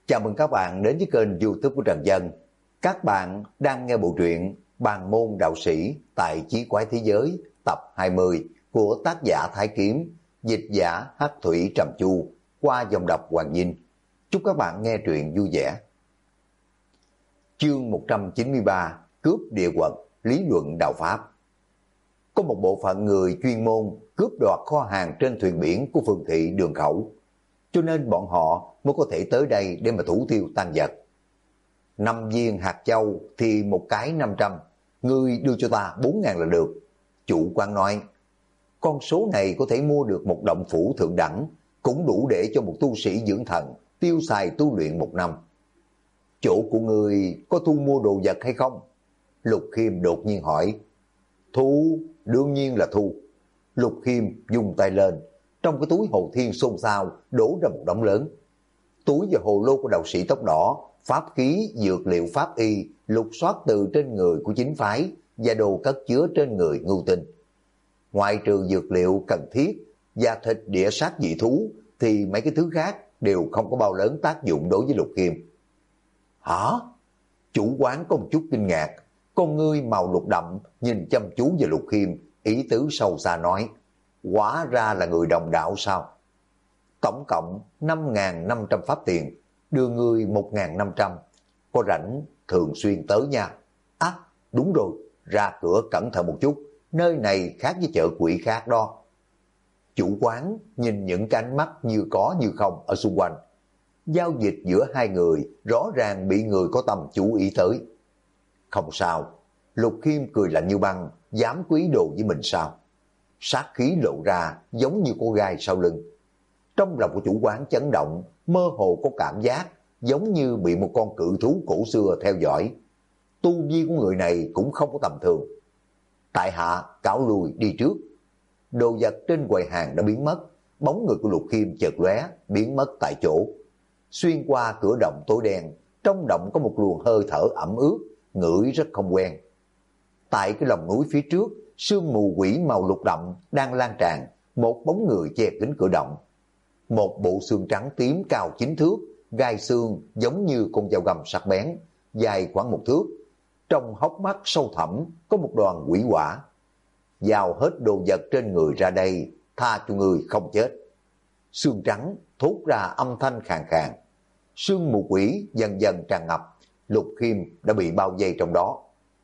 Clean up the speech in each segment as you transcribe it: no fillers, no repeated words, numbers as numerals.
Chào mừng các bạn đến với kênh YouTube của Trần Dân. Các bạn đang nghe bộ truyện Bàn môn đạo sĩ tại Chí Quái Thế Giới tập 20 của tác giả Thái Kiếm, dịch giả Hắc Thủy Trầm Chu qua dòng đọc Hoàng Vinh. Chúc các bạn nghe truyện vui vẻ. Chương 193: Cướp địa quật, lý luận đạo Pháp. Có một bộ phận người chuyên môn cướp đoạt kho hàng trên thuyền biển của Phương Thị Đường Khẩu, cho nên bọn họ mới có thể tới đây để mà thủ tiêu tang vật. 5 viên hạt châu thì một cái 500, ngươi đưa cho ta 4.000 là được. Chủ quán nói, con số này có thể mua được một động phủ thượng đẳng, cũng đủ để cho một tu sĩ dưỡng thần tiêu xài tu luyện 1 năm. Chỗ của ngươi có thu mua đồ vật hay không? Lục Khiêm đột nhiên hỏi. Thu, đương nhiên là thu. Lục Khiêm dùng tay lên, trong cái túi hồ thiên xôn xao đổ ra một đống lớn. Túi và hồ lô của đạo sĩ tóc đỏ, pháp khí, dược liệu pháp y lục soát từ trên người của chính phái và đồ cất chứa trên người Ngưu Tinh. Ngoài trừ dược liệu cần thiết và thịt địa sát dị thú thì mấy cái thứ khác đều không có bao lớn tác dụng đối với Lục Khiêm. Hả? Chủ quán có một chút kinh ngạc, con ngươi màu lục đậm nhìn chăm chú vào Lục Khiêm, ý tứ sâu xa nói, hóa ra là người đồng đạo sao? Tổng cộng 5.500 pháp tiền, đưa ngươi 1.500, có rảnh thường xuyên tới nha. À, đúng rồi, ra cửa cẩn thận một chút, nơi này khác với chợ quỷ khác đó. Chủ quán nhìn những cái ánh mắt như có như không ở xung quanh. Giao dịch giữa hai người rõ ràng bị người có tầm chú ý tới. Không sao, Lục Khiêm cười lạnh như băng, dám quý đồ với mình sao? Sát khí lộ ra giống như có gai sau lưng. Trong lòng của chủ quán chấn động, mơ hồ có cảm giác giống như bị một con cự thú cổ xưa theo dõi. Tu vi của người này cũng không có tầm thường. Tại hạ cáo lui đi trước. Đồ vật trên quầy hàng đã biến mất, bóng người của Lục Khiêm chợt lóe biến mất tại chỗ. Xuyên qua cửa động tối đen, trong động có một luồng hơi thở ẩm ướt, ngửi rất không quen. Tại cái lòng núi phía trước, sương mù quỷ màu lục đậm đang lan tràn, một bóng người che kín cửa động. Một bộ xương trắng tím cao 9 thước, gai xương giống như con dao găm sắc bén, dài khoảng 1 thước. Trong hốc mắt sâu thẳm có một đoàn quỷ hỏa. Giao hết đồ vật trên người ra đây, tha cho người không chết. Xương trắng thốt ra âm thanh khàn khàn. Sương mù quỷ dần dần tràn ngập, Lục Khiêm đã bị bao vây trong đó.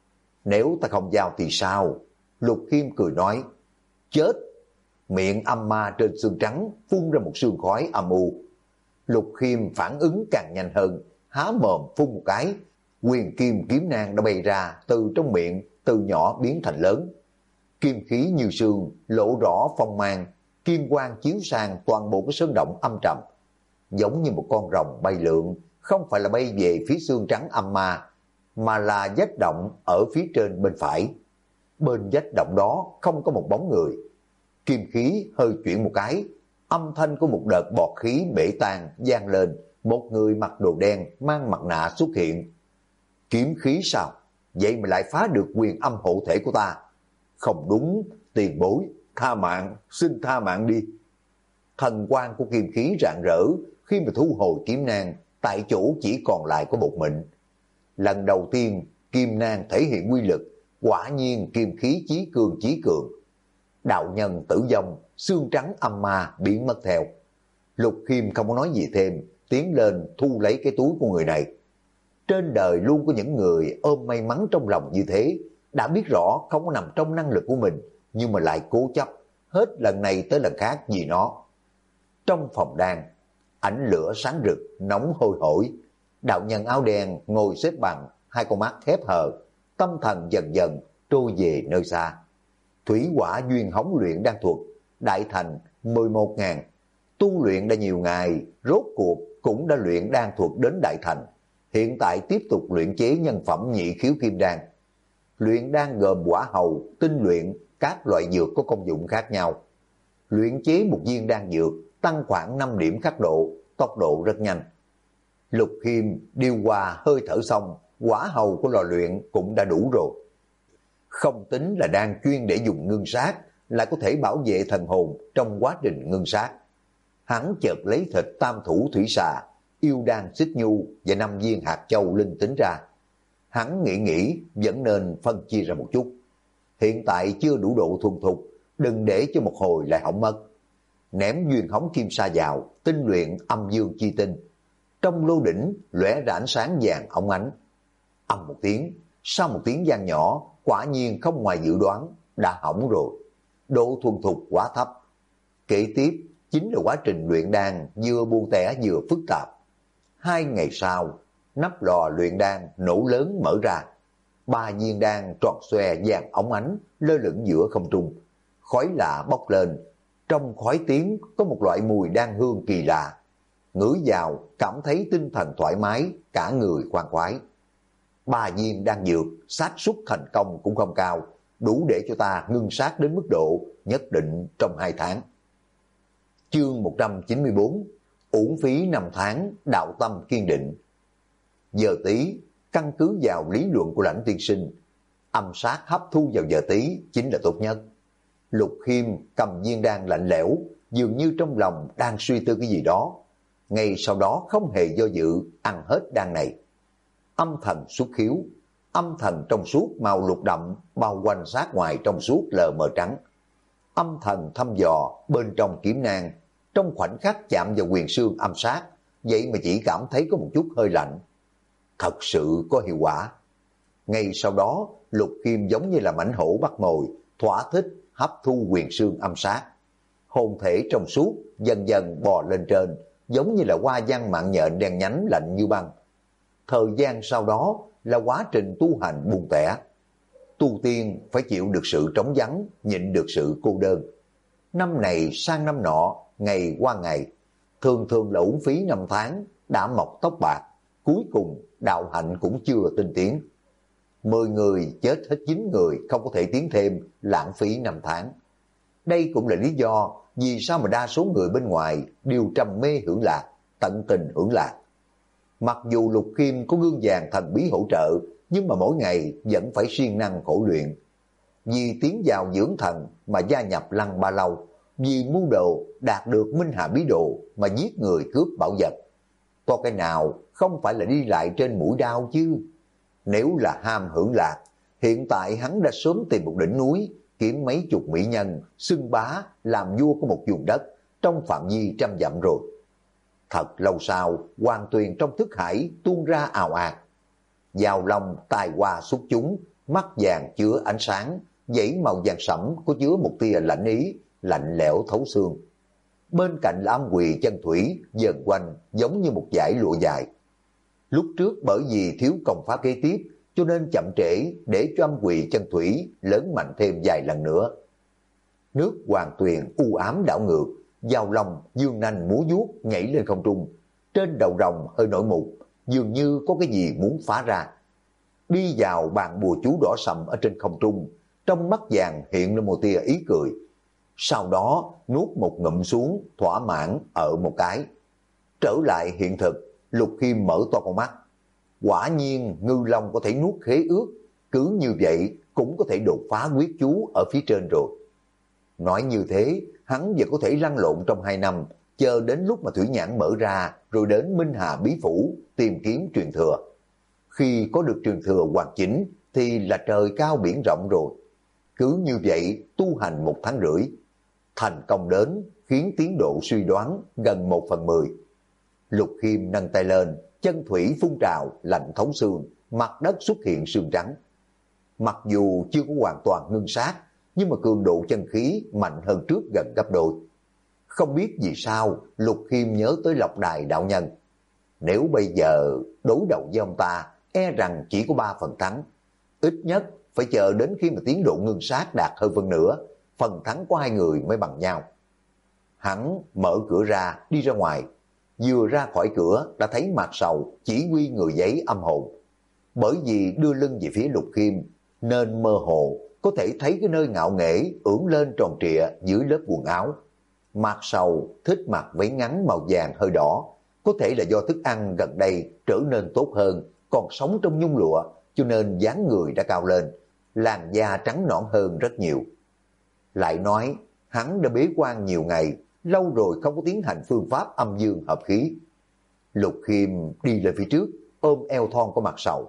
Nếu ta không giao thì sao? Lục Khiêm cười nói, chết. Miệng âm ma trên xương trắng phun ra một sương khói âm u. Lục Khiêm phản ứng càng nhanh hơn, há mồm phun một cái, huyền kim kiếm nang đã bay ra từ trong miệng, từ nhỏ biến thành lớn. Kim khí như sương, lộ rõ phong mang, kim quang chiếu sang toàn bộ cái sơn động âm trầm. Giống như một con rồng bay lượn, không phải là bay về phía xương trắng âm ma, mà là vách động ở phía trên bên phải. Bên vách động đó không có một bóng người. Kim khí hơi chuyển một cái, âm thanh của một đợt bọt khí bể tan vang lên, một người mặc đồ đen mang mặt nạ xuất hiện. Kiếm khí sao? Vậy mà lại phá được quyền âm hộ thể của ta. Không đúng, tiền bối, tha mạng, xin tha mạng đi. Thần quang của kim khí rạng rỡ, khi mà thu hồi kiếm nang, tại chỗ chỉ còn lại có bột mịn. Lần đầu tiên, kim nang thể hiện quy lực, quả nhiên kim khí chí cường. Đạo nhân tử vong, xương trắng âm ma biến mất theo. Lục Khiêm không có nói gì thêm, tiến lên thu lấy cái túi của người này. Trên đời luôn có những người ôm may mắn trong lòng như thế, đã biết rõ không có nằm trong năng lực của mình, nhưng mà lại cố chấp, hết lần này tới lần khác vì nó. Trong phòng đan, ánh lửa sáng rực, nóng hôi hổi. Đạo nhân áo đen ngồi xếp bằng, hai con mắt khép hờ, tâm thần dần dần trôi về nơi xa. Thủy hỏa duyên hống luyện đan thuật, đại thành 11.000. Tu luyện đã nhiều ngày, rốt cuộc cũng đã luyện đan thuật đến đại thành. Hiện tại tiếp tục luyện chế nhân phẩm nhị khiếu kim đan. Luyện đan gồm quả hầu, tinh luyện, các loại dược có công dụng khác nhau. Luyện chế một viên đan dược tăng khoảng 5 điểm khắc độ, tốc độ rất nhanh. Lục Khiêm điều hòa hơi thở xong, quả hầu của lò luyện cũng đã đủ rồi. Không tính là đan chuyên để dùng ngưng sát, lại có thể bảo vệ thần hồn trong quá trình ngưng sát. Hắn chợt lấy thịt tam thủ thủy xà, yêu đan xích nhu và 5 viên hạt châu linh tính ra. Hắn nghĩ vẫn nên phân chia ra một chút. Hiện tại chưa đủ độ thuần thục, đừng để cho một hồi lại hỏng mất. Ném duyên hóng kim sa vào, tinh luyện âm dương chi tinh. Trong lô đỉnh lóe ra ánh sáng vàng óng ánh. Âm một tiếng, sau một tiếng vang nhỏ, quả nhiên không ngoài dự đoán, đã hỏng rồi. Độ thuần thục quá thấp. Kế tiếp chính là quá trình luyện đan vừa buông tẻ vừa phức tạp. 2 ngày sau, nắp lò luyện đan nổ lớn mở ra. 3 viên đan tròn xoe vàng óng ánh lơ lửng giữa không trung. Khói lạ bốc lên, trong khói tiếng có một loại mùi đan hương kỳ lạ. Ngửi vào cảm thấy tinh thần thoải mái, cả người khoan khoái. 3 viên đan dược, xác suất thành công cũng không cao, đủ để cho ta ngưng sát đến mức độ nhất định trong 2 tháng. Chương 194, uổng phí 5 tháng, đạo tâm kiên định. Giờ Tý, căn cứ vào lý luận của Lãnh tiên sinh, âm sát hấp thu vào giờ Tý chính là tốt nhất. Lục Khiêm cầm viên đan lạnh lẽo, dường như trong lòng đang suy tư cái gì đó. Ngay sau đó không hề do dự, ăn hết đan này. Âm thần xuất khiếu, âm thần trong suốt màu lục đậm, bao quanh sát ngoài trong suốt lờ mờ trắng. Âm thần thăm dò bên trong kiếm nang, trong khoảnh khắc chạm vào quyền xương âm sát, vậy mà chỉ cảm thấy có một chút hơi lạnh. Thật sự có hiệu quả. Ngay sau đó, Lục Khiêm giống như là mãnh hổ bắt mồi, thỏa thích hấp thu quyền xương âm sát. Hồn thể trong suốt dần dần bò lên trên, giống như là hoa văn mạng nhện đen nhánh lạnh như băng. Thời gian sau đó là quá trình tu hành buông tẻ. Tu tiên phải chịu được sự trống vắng, nhịn được sự cô đơn. Năm này sang năm nọ, ngày qua ngày, thường thường là uổng phí 5 tháng, đã mọc tóc bạc. Cuối cùng đạo hạnh cũng chưa tinh tiến. 10 người chết hết 9 người, không có thể tiến thêm, lãng phí 5 tháng. Đây cũng là lý do vì sao mà đa số người bên ngoài đều trầm mê hưởng lạc, tận tình hưởng lạc. Mặc dù Lục Khiêm có gương vàng thần bí hỗ trợ, nhưng mà mỗi ngày vẫn phải siêng năng khổ luyện. Vì tiến vào dưỡng thần mà gia nhập Lăng Ba Lâu, vì mưu đồ đạt được Minh Hà Bí Đồ mà giết người cướp bảo vật. Có cái nào không phải là đi lại trên mũi đao chứ? Nếu là ham hưởng lạc, hiện tại hắn đã sớm tìm một đỉnh núi, kiếm mấy chục mỹ nhân, xưng bá, làm vua của một vùng đất, trong phạm vi 100 dặm rồi. Thật lâu sau, hoàng tuyền trong thức hải tuôn ra ào ạt. Vào lòng tài hoa xuất chúng, mắt vàng chứa ánh sáng, dãy màu vàng sẫm có chứa một tia lạnh ý, lạnh lẽo thấu xương. Bên cạnh là âm quỳ chân thủy, dần quanh giống như một dải lụa dài. Lúc trước bởi vì thiếu công pháp kế tiếp, cho nên chậm trễ để cho âm quỳ chân thủy lớn mạnh thêm vài lần nữa. Nước hoàng tuyền u ám đảo ngược, vào lòng dương nanh múa vuốt nhảy lên không trung. Trên đầu rồng hơi nổi mụt, dường như có cái gì muốn phá ra. Đi vào bàn bùa chú đỏ sậm ở trên không trung, trong mắt vàng hiện lên một tia ý cười. Sau đó nuốt một ngụm xuống, thỏa mãn ở một cái. Trở lại hiện thực, Lục Khiêm mở to con mắt. Quả nhiên ngư long có thể nuốt khế ước, cứ như vậy cũng có thể đột phá quyết chú ở phía trên rồi. Nói như thế, hắn vẫn có thể lăn lộn trong 2 năm, chờ đến lúc mà thủy nhãn mở ra, rồi đến Minh Hà Bí Phủ tìm kiếm truyền thừa. Khi có được truyền thừa hoàn chỉnh thì là trời cao biển rộng rồi. Cứ như vậy tu hành 1 tháng rưỡi, thành công đến khiến tiến độ suy đoán gần 1/10. Lục Khiêm nâng tay lên, chân thủy phun trào lạnh thấu xương, mặt đất xuất hiện sương trắng. Mặc dù chưa có hoàn toàn ngưng sát, nhưng mà cường độ chân khí mạnh hơn trước gần gấp đôi. Không biết vì sao Lục Khiêm nhớ tới Lộc Đài đạo nhân. Nếu bây giờ đối đầu với ông ta, e rằng chỉ có 3 phần thắng. Ít nhất phải chờ đến khi mà tiến độ ngưng sát đạt hơn phân nửa, phần thắng của 2 người mới bằng nhau. Hắn mở cửa ra, đi ra ngoài. Vừa ra khỏi cửa đã thấy Mạc Sầu chỉ huy người giấy âm hồn. Bởi vì đưa lưng về phía Lục Khiêm, nên mơ hồ có thể thấy cái nơi ngạo nghễ ưỡn lên tròn trịa dưới lớp quần áo. Mạc Sầu thích mặc váy ngắn màu vàng hơi đỏ, có thể là do thức ăn gần đây trở nên tốt hơn, còn sống trong nhung lụa, cho nên dáng người đã cao lên, làn da trắng nõn hơn rất nhiều. Lại nói, hắn đã bế quan nhiều ngày, lâu rồi không có tiến hành phương pháp âm dương hợp khí. Lục Khiêm đi lên phía trước, ôm eo thon của Mặt Sầu.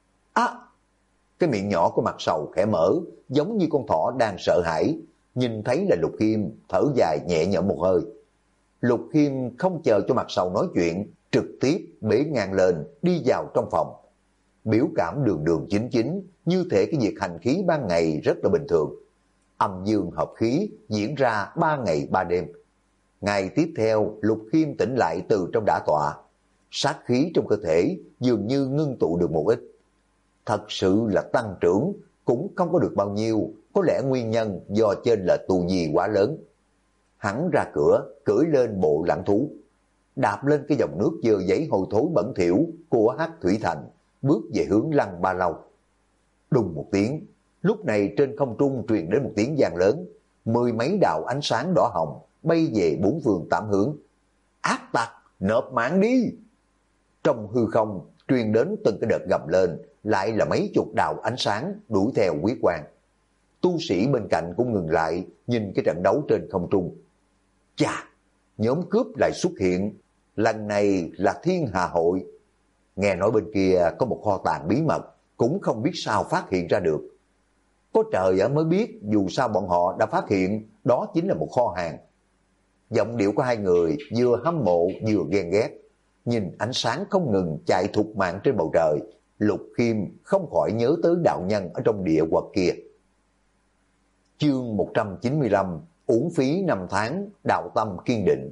Cái miệng nhỏ của Mặt Sầu khẽ mở, giống như con thỏ đang sợ hãi. Nhìn thấy là Lục Khiêm, thở dài nhẹ nhõm một hơi. Lục Khiêm không chờ cho Mặt Sầu nói chuyện, trực tiếp bế ngang lên, đi vào trong phòng. Biểu cảm đường đường chính chính, như thể cái việc hành khí ban ngày rất là bình thường. Âm dương hợp khí diễn ra 3 ngày 3 đêm. Ngày tiếp theo, Lục Khiêm tỉnh lại từ trong đả tọa. Sát khí trong cơ thể dường như ngưng tụ được một ít. Thật sự là tăng trưởng, cũng không có được bao nhiêu, có lẽ nguyên nhân do trên lệch tu vi quá lớn. Hắn ra cửa, cưỡi lên bộ lãng thú, đạp lên cái dòng nước dơ giấy hôi thối bẩn thỉu của Hắc Thủy Thành, bước về hướng Lăng Ba Lâu. Đùng một tiếng, lúc này trên không trung truyền đến một tiếng vang lớn, 10 mấy đạo ánh sáng đỏ hồng bay về 4 phương 8 hướng. Ác tặc, nộp mạng đi! Trong hư không truyền đến từng cái đợt gầm lên, lại là mấy chục đạo ánh sáng đuổi theo Quyết Quang. Tu sĩ bên cạnh cũng ngừng lại, nhìn cái trận đấu trên không trung. Chà, nhóm cướp lại xuất hiện, lần này là Thiên Hà Hội. Nghe nói bên kia có một kho tàng bí mật, cũng không biết sao phát hiện ra được. Có trời mới biết, dù sao bọn họ đã phát hiện, đó chính là một kho hàng. Giọng điệu của hai người vừa hâm mộ vừa ghen ghét. Nhìn ánh sáng không ngừng chạy thục mạng trên bầu trời, Lục Khiêm không khỏi nhớ tới đạo nhân ở trong địa quật kia. Chương 195, uổng phí 5 tháng, đạo tâm kiên định.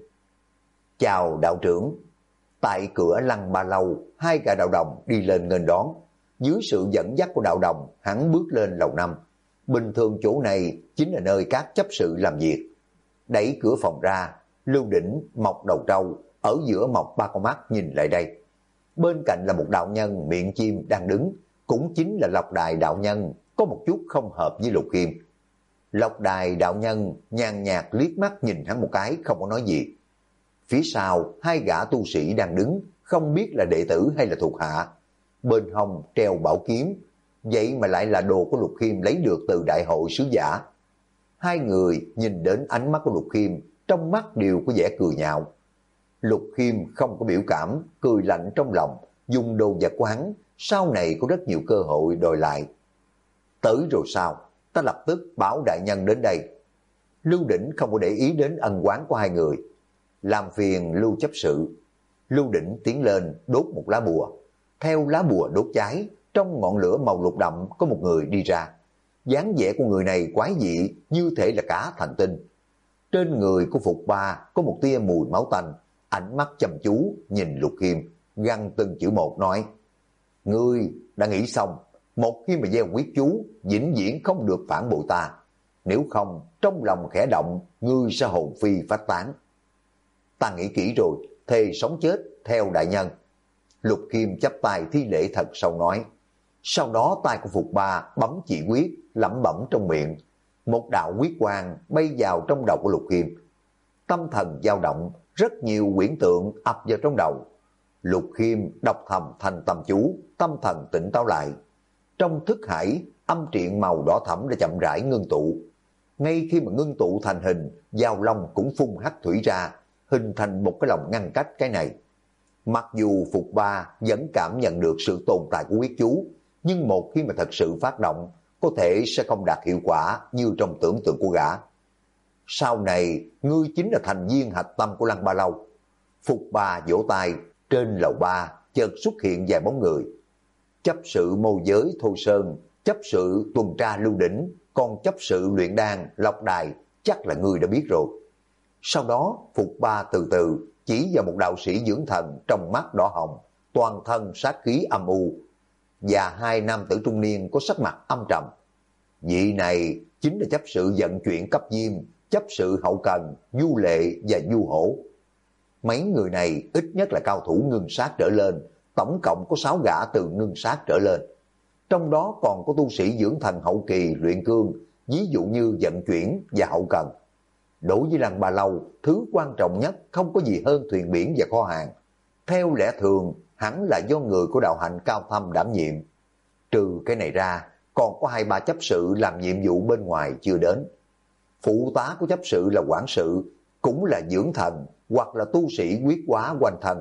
Chào đạo trưởng. Tại cửa Lăng Ba Lâu, 2 gã đạo đồng đi lên nghênh đón. Dưới sự dẫn dắt của đạo đồng, hắn bước lên lầu 5. Bình thường chỗ này chính là nơi các chấp sự làm việc. Đẩy cửa phòng ra, Lưu Đỉnh, Mộc Đầu Trâu, ở giữa Mộc Ba Con Mắt nhìn lại đây. Bên cạnh là một đạo nhân miệng chim đang đứng, cũng chính là Lộc Đài đạo nhân, có một chút không hợp với Lục Khiêm. Lộc Đài đạo nhân nhàn nhạt liếc mắt nhìn hắn một cái, không có nói gì. Phía sau 2 gã tu sĩ đang đứng, không biết là đệ tử hay là thuộc hạ. Bên hông treo bảo kiếm, vậy mà lại là đồ của Lục Khiêm lấy được từ đại hội sứ giả. 2 người nhìn đến ánh mắt của Lục Khiêm, trong mắt đều có vẻ cười nhạo. Lục Khiêm không có biểu cảm, cười lạnh trong lòng, dùng đồ vật của hắn, sau này có rất nhiều cơ hội đòi lại. Tới rồi sao, ta lập tức bảo đại nhân đến đây. Lưu Đỉnh không có để ý đến ân oán của 2 người. Làm phiền Lưu chấp sự. Lưu Đỉnh tiến lên đốt một lá bùa. Theo lá bùa đốt cháy, trong ngọn lửa màu lục đậm có một người đi ra. Dáng vẻ của người này quái dị, như thể là cả thành tinh. Trên người của Phục Ba có một tia mùi máu tanh, ánh mắt chăm chú nhìn Lục Khiêm, gằn từng chữ một nói: Ngươi đã nghĩ xong, một khi mà gieo quyết chú, vĩnh viễn không được phản bội ta. Nếu không, trong lòng khẽ động, ngươi sẽ hồn phi phách tán. Ta nghĩ kỹ rồi, thề sống chết theo đại nhân. Lục Khiêm chắp tay thi lễ thật sâu nói. Sau đó tay của Phục Ba bấm chỉ quyết, lẩm bẩm trong miệng. Một đạo quyết quang bay vào trong đầu của Lục Khiêm. Tâm thần dao động, rất nhiều huyễn tượng ập vào trong đầu. Lục Khiêm đọc thầm thành tâm chú, tâm thần tỉnh táo lại. Trong thức hải, âm triện màu đỏ thẫm đã chậm rãi ngưng tụ. Ngay khi mà ngưng tụ thành hình, Giao Long cũng phun hắc thủy ra, hình thành một cái lòng ngăn cách cái này. Mặc dù Phục Ba vẫn cảm nhận được sự tồn tại của quyết chú, nhưng một khi mà thật sự phát động, có thể sẽ không đạt hiệu quả như trong tưởng tượng của gã. Sau này, ngươi chính là thành viên hạch tâm của Lăng Ba Lâu. Phục Ba vỗ tay, trên lầu 3 chợt xuất hiện vài bóng người. Chấp sự môi giới Thôi Sơn, chấp sự tuần tra Lưu Đỉnh, còn chấp sự luyện đan Lộc Đài, chắc là ngươi đã biết rồi. Sau đó, Phục Ba từ từ chỉ vào một đạo sĩ dưỡng thần trong mắt đỏ hồng, toàn thân sát khí âm u, và 2 nam tử trung niên có sắc mặt âm trầm. Vị này chính là chấp sự vận chuyển cấp diêm, chấp sự hậu cần, Du Lệ và Du Hổ. Mấy người này ít nhất là cao thủ ngưng sát trở lên, tổng cộng có 6 gã từ ngưng sát trở lên. Trong đó còn có tu sĩ dưỡng thần hậu kỳ luyện cương, ví dụ như vận chuyển và hậu cần. Đối với Lăng Ba Lâu, thứ quan trọng nhất không có gì hơn thuyền biển và kho hàng. Theo lẽ thường, hẳn là do người của đạo hạnh cao thâm đảm nhiệm. Trừ cái này ra, còn có 2-3 chấp sự làm nhiệm vụ bên ngoài chưa đến. Phụ tá của chấp sự là quản sự, cũng là dưỡng thần, hoặc là tu sĩ quyết hóa quanh thân.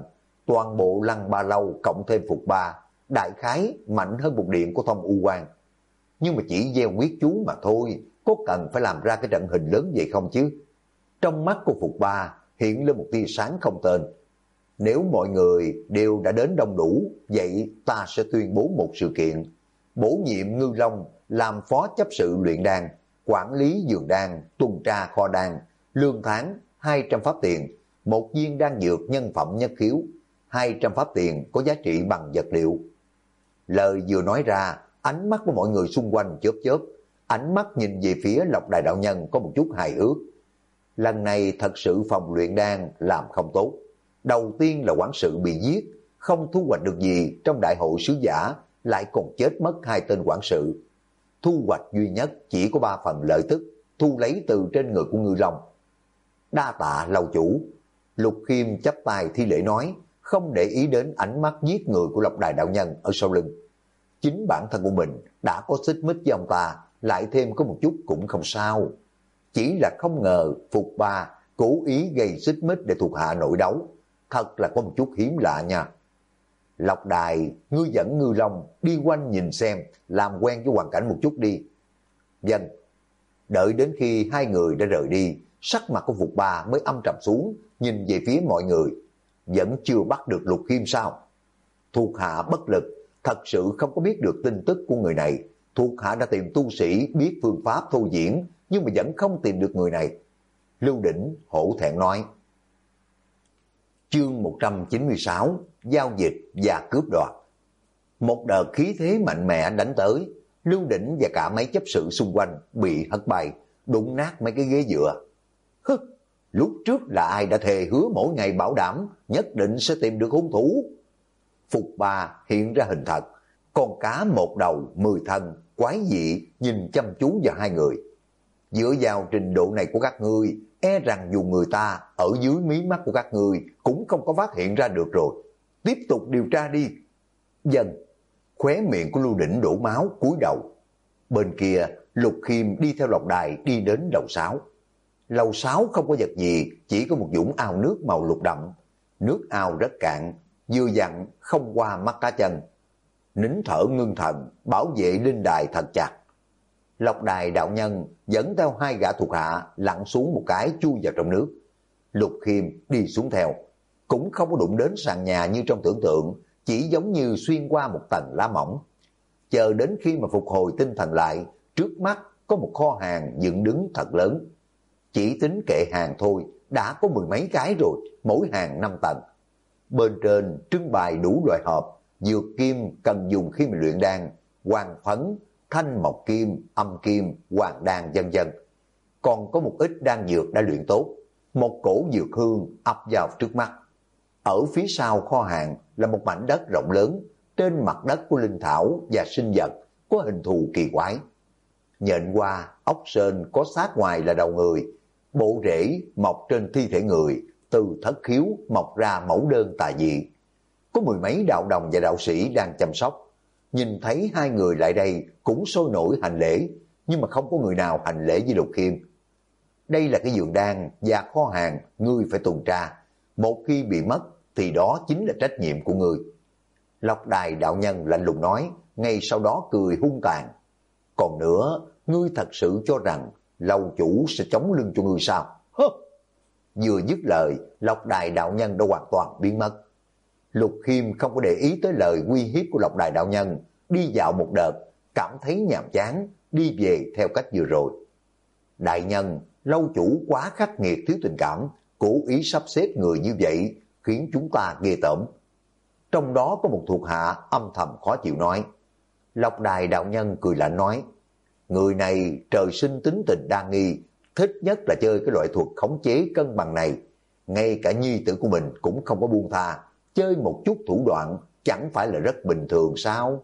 toàn bộ Lăng Ba Lâu cộng thêm Phục Ba, đại khái mạnh hơn một điện của Thông U Quan. Nhưng mà chỉ gieo quyết chú mà thôi, có cần phải làm ra cái trận hình lớn vậy không chứ? Trong mắt của Phục Ba hiện lên một tia sáng không tên. Nếu mọi người đều đã đến đông đủ, vậy ta sẽ tuyên bố một sự kiện. Bổ nhiệm Ngư Long làm phó chấp sự luyện đan, quản lý giường đan, tuần tra kho đan, lương tháng 200 pháp tiền, một viên đan dược nhân phẩm nhất khiếu, 200 pháp tiền có giá trị bằng vật liệu. Lời vừa nói ra, ánh mắt của mọi người xung quanh chớp chớp, ánh mắt nhìn về phía Lộc Đài đạo nhân có một chút hài hước. Lần này thật sự phòng luyện đan làm không tốt. Đầu tiên là quản sự bị giết, không thu hoạch được gì trong đại hội sứ giả, lại còn chết mất 2 tên quản sự. Thu hoạch duy nhất chỉ có 3 phần lợi tức, thu lấy từ trên người của Ngư Long. Đa tạ lâu chủ. Lục Khiêm chắp tay thi lễ nói, không để ý đến ánh mắt giết người của Lộc Đài đạo nhân ở sau lưng. Chính bản thân của mình đã có xích mích với ông ta, lại thêm có một chút cũng không sao. Chỉ là không ngờ Phục Ba cố ý gây xích mích để thuộc hạ nội đấu. Thật là có một chút hiếm lạ nha. Lộc Đài, ngươi dẫn Ngư Long đi quanh nhìn xem, làm quen với hoàn cảnh một chút đi. Vâng. Đợi đến khi hai người đã rời đi, sắc mặt của Phục Ba mới âm trầm xuống, nhìn về phía mọi người. Vẫn chưa bắt được Lục Khiêm sao? Thuộc hạ bất lực, thật sự không có biết được tin tức của người này. Thuộc hạ đã tìm tu sĩ biết phương pháp thôi diễn, nhưng mà vẫn không tìm được người này. Lưu Đỉnh hổ thẹn nói. Chương 196, giao dịch và cướp đoạt. Một đợt khí thế mạnh mẽ đánh tới, Lưu Đỉnh và cả mấy chấp sự xung quanh bị hất bay, đụng nát mấy cái ghế dựa. Hứ, lúc trước là ai đã thề hứa mỗi ngày bảo đảm nhất định sẽ tìm được hung thủ. Phục Ba hiện ra hình thật, con cá một đầu 10 thân, quái dị nhìn chăm chú vào hai người. Dựa vào trình độ này của các ngươi, e rằng dù người ta ở dưới mí mắt của các ngươi cũng không có phát hiện ra được rồi. Tiếp tục điều tra đi. Dần, khóe miệng của Lưu Đỉnh đổ máu cúi đầu. Bên kia, Lục Khiêm đi theo Lộc Đài đi đến lầu 6. Lầu 6 không có vật gì, chỉ có một vũng ao nước màu lục đậm. Nước ao rất cạn, vừa dặn không qua mắt cá chân. Nín thở ngưng thần, bảo vệ linh đài thật chặt. Lộc Đài đạo nhân dẫn theo hai gã thuộc hạ lặn xuống một cái chui vào trong nước. Lục Khiêm đi xuống theo, cũng không có đụng đến sàn nhà như trong tưởng tượng, chỉ giống như xuyên qua một tầng lá mỏng. Chờ đến khi mà phục hồi tinh thần lại, trước mắt có một kho hàng dựng đứng thật lớn. Chỉ tính kệ hàng thôi, đã có 10 mấy cái rồi, mỗi hàng 5 tầng. Bên trên trưng bày đủ loại hộp, dược kim cần dùng khi mà luyện đan, hoàng phấn, thanh mộc kim, âm kim, hoàng đan vân vân. Còn có một ít đan dược đã luyện tốt, một cổ dược hương ập vào trước mắt. Ở phía sau kho hàng là một mảnh đất rộng lớn, trên mặt đất của linh thảo và sinh vật có hình thù kỳ quái. Nhện qua, ốc sên có xác ngoài là đầu người, bộ rễ mọc trên thi thể người, từ thất khiếu mọc ra mẫu đơn tà dị. Có 10 mấy đạo đồng và đạo sĩ đang chăm sóc. Nhìn thấy hai người lại đây cũng sôi nổi hành lễ, nhưng mà không có người nào hành lễ với Lục Khiêm. Đây là cái giường đan và kho hàng, ngươi phải tuần tra. Một khi bị mất thì đó chính là trách nhiệm của ngươi. Lộc Đài đạo nhân lạnh lùng nói, ngay sau đó cười hung tàn. Còn nữa, ngươi thật sự cho rằng lâu chủ sẽ chống lưng cho ngươi sao? Hơ! Vừa dứt lời, Lộc Đài đạo nhân đã hoàn toàn biến mất. Lục Khiêm không có để ý tới lời uy hiếp của Lộc Đài đạo nhân, đi dạo một đợt, cảm thấy nhàm chán, đi về theo cách vừa rồi. Đại nhân, lâu chủ quá khắc nghiệt thiếu tình cảm, cố ý sắp xếp người như vậy, khiến chúng ta ghê tởm. Trong đó có một thuộc hạ âm thầm khó chịu nói. Lộc Đài đạo nhân cười lạnh nói, người này trời sinh tính tình đa nghi, thích nhất là chơi cái loại thuật khống chế cân bằng này. Ngay cả nhi tử của mình cũng không có buông tha, chơi một chút thủ đoạn chẳng phải là rất bình thường sao?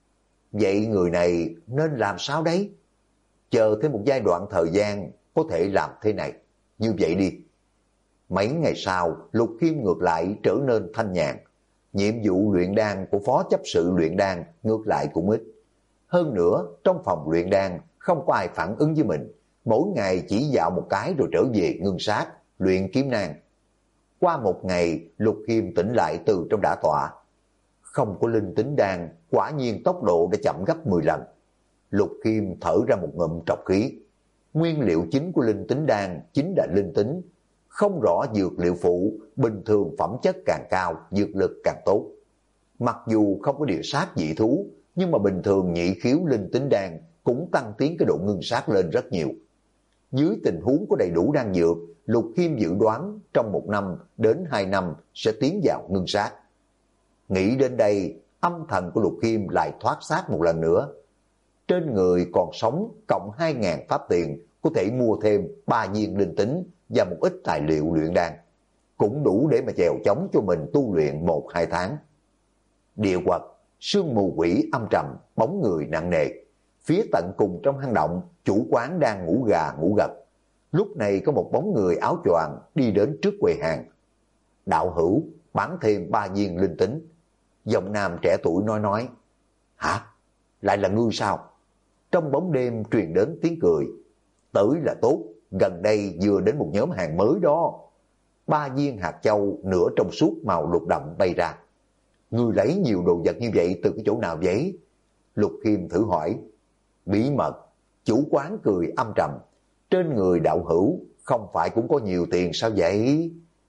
Vậy người này nên làm sao đấy? Chờ thêm một giai đoạn thời gian có thể làm thế này. Như vậy đi. Mấy ngày sau, Lục Khiêm ngược lại trở nên thanh nhàn. Nhiệm vụ luyện đan của phó chấp sự luyện đan ngược lại cũng ít. Hơn nữa, trong phòng luyện đan không có ai phản ứng với mình. Mỗi ngày chỉ dạo một cái rồi trở về ngưng sát, luyện kiếm đan. Qua một ngày, Lục Khiêm tỉnh lại từ trong đả tọa. Không có linh tính đan, quả nhiên tốc độ đã chậm gấp 10 lần. Lục Khiêm thở ra một ngụm trọc khí. Nguyên liệu chính của linh tính đan chính là linh tính. Không rõ dược liệu phụ, bình thường phẩm chất càng cao, dược lực càng tốt. Mặc dù không có địa sát dị thú, nhưng mà bình thường nhị khiếu linh tính đan cũng tăng tiến cái độ ngưng sát lên rất nhiều. Dưới tình huống có đầy đủ đan dược, Lục Khiêm dự đoán trong 1 năm đến 2 năm sẽ tiến vào ngưng sát. Nghĩ đến đây, âm thần của Lục Khiêm lại thoát xác một lần nữa. Trên người còn sống cộng 2.000 pháp tiền, có thể mua thêm 3 viên linh tính và một ít tài liệu luyện đan. Cũng đủ để mà chèo chống cho mình tu luyện 1-2 tháng. Địa quật, sương mù quỷ âm trầm, bóng người nặng nề. Phía tận cùng trong hang động, chủ quán đang ngủ gà ngủ gật. Lúc này có một bóng người áo choàng đi đến trước quầy hàng. Đạo hữu, bán thêm 3 viên linh tính. Giọng nam trẻ tuổi nói. Hả? Lại là ngươi sao? Trong bóng đêm truyền đến tiếng cười. Tới là tốt, gần đây vừa đến một nhóm hàng mới đó. 3 viên hạt châu nửa trong suốt màu lục đậm bay ra. Ngươi lấy nhiều đồ vật như vậy từ cái chỗ nào vậy? Lục Khiêm thử hỏi. Bí mật. Chủ quán cười âm trầm. Trên người đạo hữu không phải cũng có nhiều tiền sao vậy?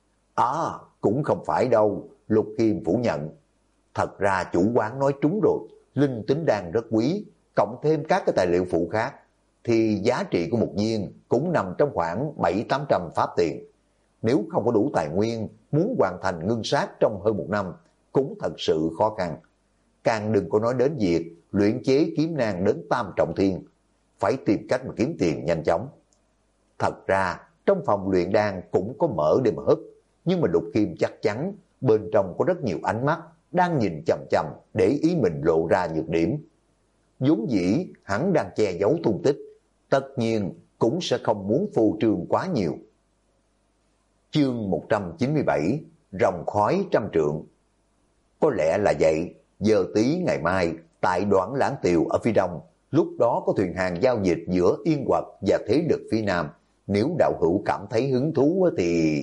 Cũng không phải đâu. Lục Khiêm phủ nhận. Thật ra chủ quán nói trúng rồi. Linh tính đan rất quý, cộng thêm các cái tài liệu phụ khác, thì giá trị của một viên cũng nằm trong khoảng 700-800 pháp tiền. Nếu không có đủ tài nguyên, muốn hoàn thành ngưng sát trong hơn 1 năm, cũng thật sự khó khăn. Càng đừng có nói đến việc luyện chế kiếm nang đến tam trọng thiên, phải tìm cách mà kiếm tiền nhanh chóng. Thật ra, trong phòng luyện đan cũng có mở để mà hấp, nhưng mà Lục Khiêm chắc chắn bên trong có rất nhiều ánh mắt đang nhìn chằm chằm để ý mình lộ ra nhược điểm. Vốn dĩ hắn đang che giấu tung tích, tất nhiên cũng sẽ không muốn phô trương quá nhiều. Chương 197, rồng khói trăm trượng. Có lẽ là vậy, giờ tí ngày mai, tại Đoản Lãng Tiều ở phía đông, lúc đó có thuyền hàng giao dịch giữa Yên Quật và thế lực phía nam. Nếu đạo hữu cảm thấy hứng thú thì...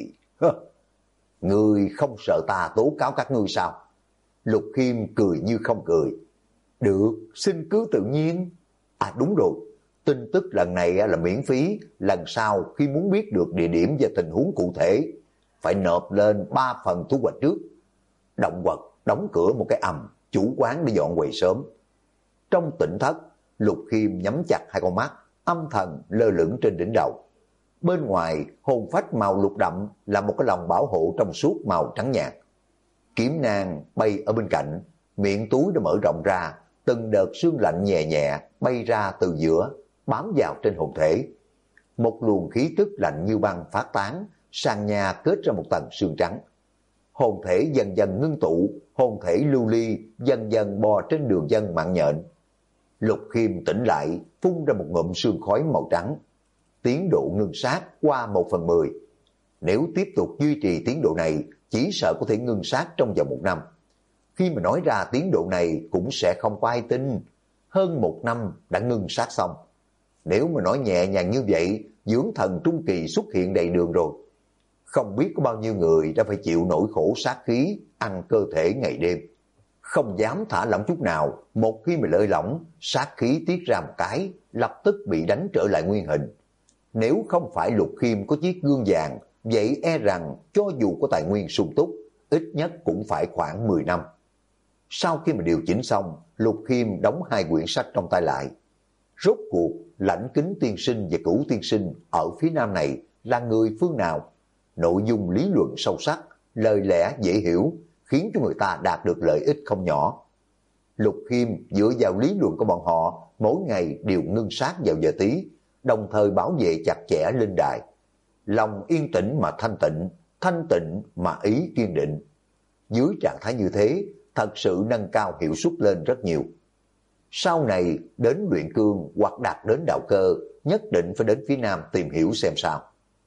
Ngươi không sợ ta tố cáo các ngươi sao? Lục Khiêm cười như không cười. Được, xin cứ tự nhiên. Đúng rồi, tin tức lần này là miễn phí. Lần sau khi muốn biết được địa điểm và tình huống cụ thể, phải nộp lên 3 phần thu hoạch trước. Động quật đóng cửa một cái ầm, chủ quán đi dọn quầy sớm. Trong tỉnh thất, Lục Khiêm nhắm chặt 2 con mắt, âm thần lơ lửng trên đỉnh đầu. Bên ngoài, hồn phách màu lục đậm là một cái lồng bảo hộ trong suốt màu trắng nhạt. Kiếm nang bay ở bên cạnh, miệng túi đã mở rộng ra, từng đợt sương lạnh nhẹ nhẹ bay ra từ giữa, bám vào trên hồn thể. Một luồng khí tức lạnh như băng phát tán, sàn nhà kết ra một tầng sương trắng. Hồn thể dần dần ngưng tụ, hồn thể lưu ly dần dần bò trên đường dân mạng nhện. Lục Khiêm tỉnh lại, phun ra một ngụm sương khói màu trắng. Tiến độ ngưng sát qua 1/10. Nếu tiếp tục duy trì tiến độ này, chỉ sợ có thể ngưng sát trong vòng 1 năm. Khi mà nói ra tiến độ này cũng sẽ không có ai tin. Hơn 1 năm đã ngưng sát xong. Nếu mà nói nhẹ nhàng như vậy, dưỡng thần trung kỳ xuất hiện đầy đường rồi. Không biết có bao nhiêu người đã phải chịu nỗi khổ sát khí, ăn cơ thể ngày đêm. Không dám thả lỏng chút nào, một khi mà lợi lỏng, sát khí tiết ra một cái, lập tức bị đánh trở lại nguyên hình. Nếu không phải Lục Khiêm có chiếc gương vàng, vậy e rằng cho dù có tài nguyên sung túc, ít nhất cũng phải khoảng 10 năm. Sau khi mà điều chỉnh xong, Lục Khiêm đóng 2 quyển sách trong tay lại. Rốt cuộc, Lãnh Kính tiên sinh và Cửu tiên sinh ở phía nam này là người phương nào? Nội dung lý luận sâu sắc, lời lẽ dễ hiểu, khiến cho người ta đạt được lợi ích không nhỏ. Lục Khiêm dựa vào lý luận của bọn họ, mỗi ngày đều ngưng sát vào giờ tí, đồng thời bảo vệ chặt chẽ linh đài. Lòng yên tĩnh mà thanh tịnh mà ý kiên định. Dưới trạng thái như thế, thật sự nâng cao hiệu suất lên rất nhiều. Sau này đến luyện cương hoặc đạt đến đạo cơ, nhất định phải đến phía nam tìm hiểu xem sao.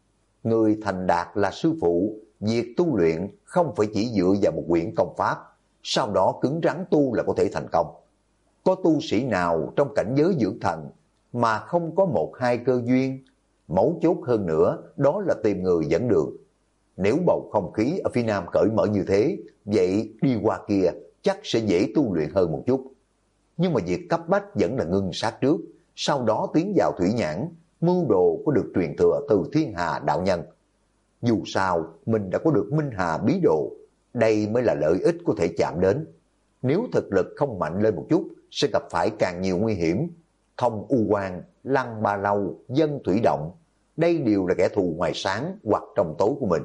Người thành đạt là sư phụ, việc tu luyện không phải chỉ dựa vào một quyển công pháp, sau đó cứng rắn tu là có thể thành công. Có tu sĩ nào trong cảnh giới dưỡng thần mà không có 1-2 cơ duyên? Mấu chốt hơn nữa đó là tìm người dẫn đường. Nếu bầu không khí ở phía nam cởi mở như thế, vậy đi qua kia chắc sẽ dễ tu luyện hơn một chút. Nhưng mà việc cấp bách vẫn là ngưng sát trước, sau đó tiến vào thủy nhãn, mưu đồ có được truyền thừa từ Thiên Hà đạo nhân. Dù sao, mình đã có được Minh Hà bí đồ, đây mới là lợi ích có thể chạm đến. Nếu thực lực không mạnh lên một chút, sẽ gặp phải càng nhiều nguy hiểm. Thông U Quan, Lăng Ba Lâu, Dân Thủy Động, đây đều là kẻ thù ngoài sáng hoặc trong tối của mình.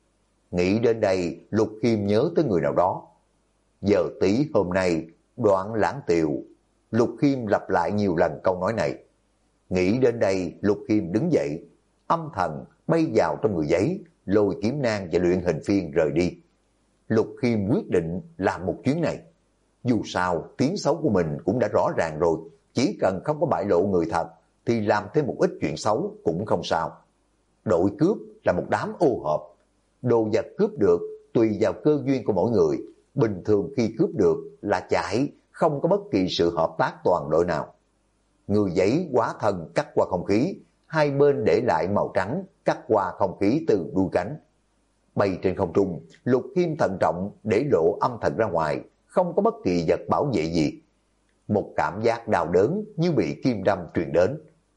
Nghĩ đến đây, Lục Khiêm nhớ tới người nào đó. Giờ tí hôm nay, Đoạn Lãng Tiều. Lục Khiêm lặp lại nhiều lần câu nói này. Nghĩ đến đây, Lục Khiêm đứng dậy, âm thần bay vào trong người giấy, lôi kiếm nang và luyện hình phiên rời đi. Lục Khiêm quyết định làm một chuyến này. Dù sao, tiếng xấu của mình cũng đã rõ ràng rồi, chỉ cần không có bại lộ người thật, thì làm thêm một ít chuyện xấu cũng không sao. Đội cướp là một đám ô hợp. Đồ vật cướp được tùy vào cơ duyên của mỗi người. Bình thường khi cướp được là chạy, không có bất kỳ sự hợp tác toàn đội nào. Người giấy hóa thân cắt qua không khí, hai bên để lại màu trắng cắt qua không khí từ đuôi cánh. Bay trên không trung, Lục Khiêm thận trọng để lộ âm thần ra ngoài, không có bất kỳ vật bảo vệ gì. Một cảm giác đau đớn như bị kim đâm truyền đến.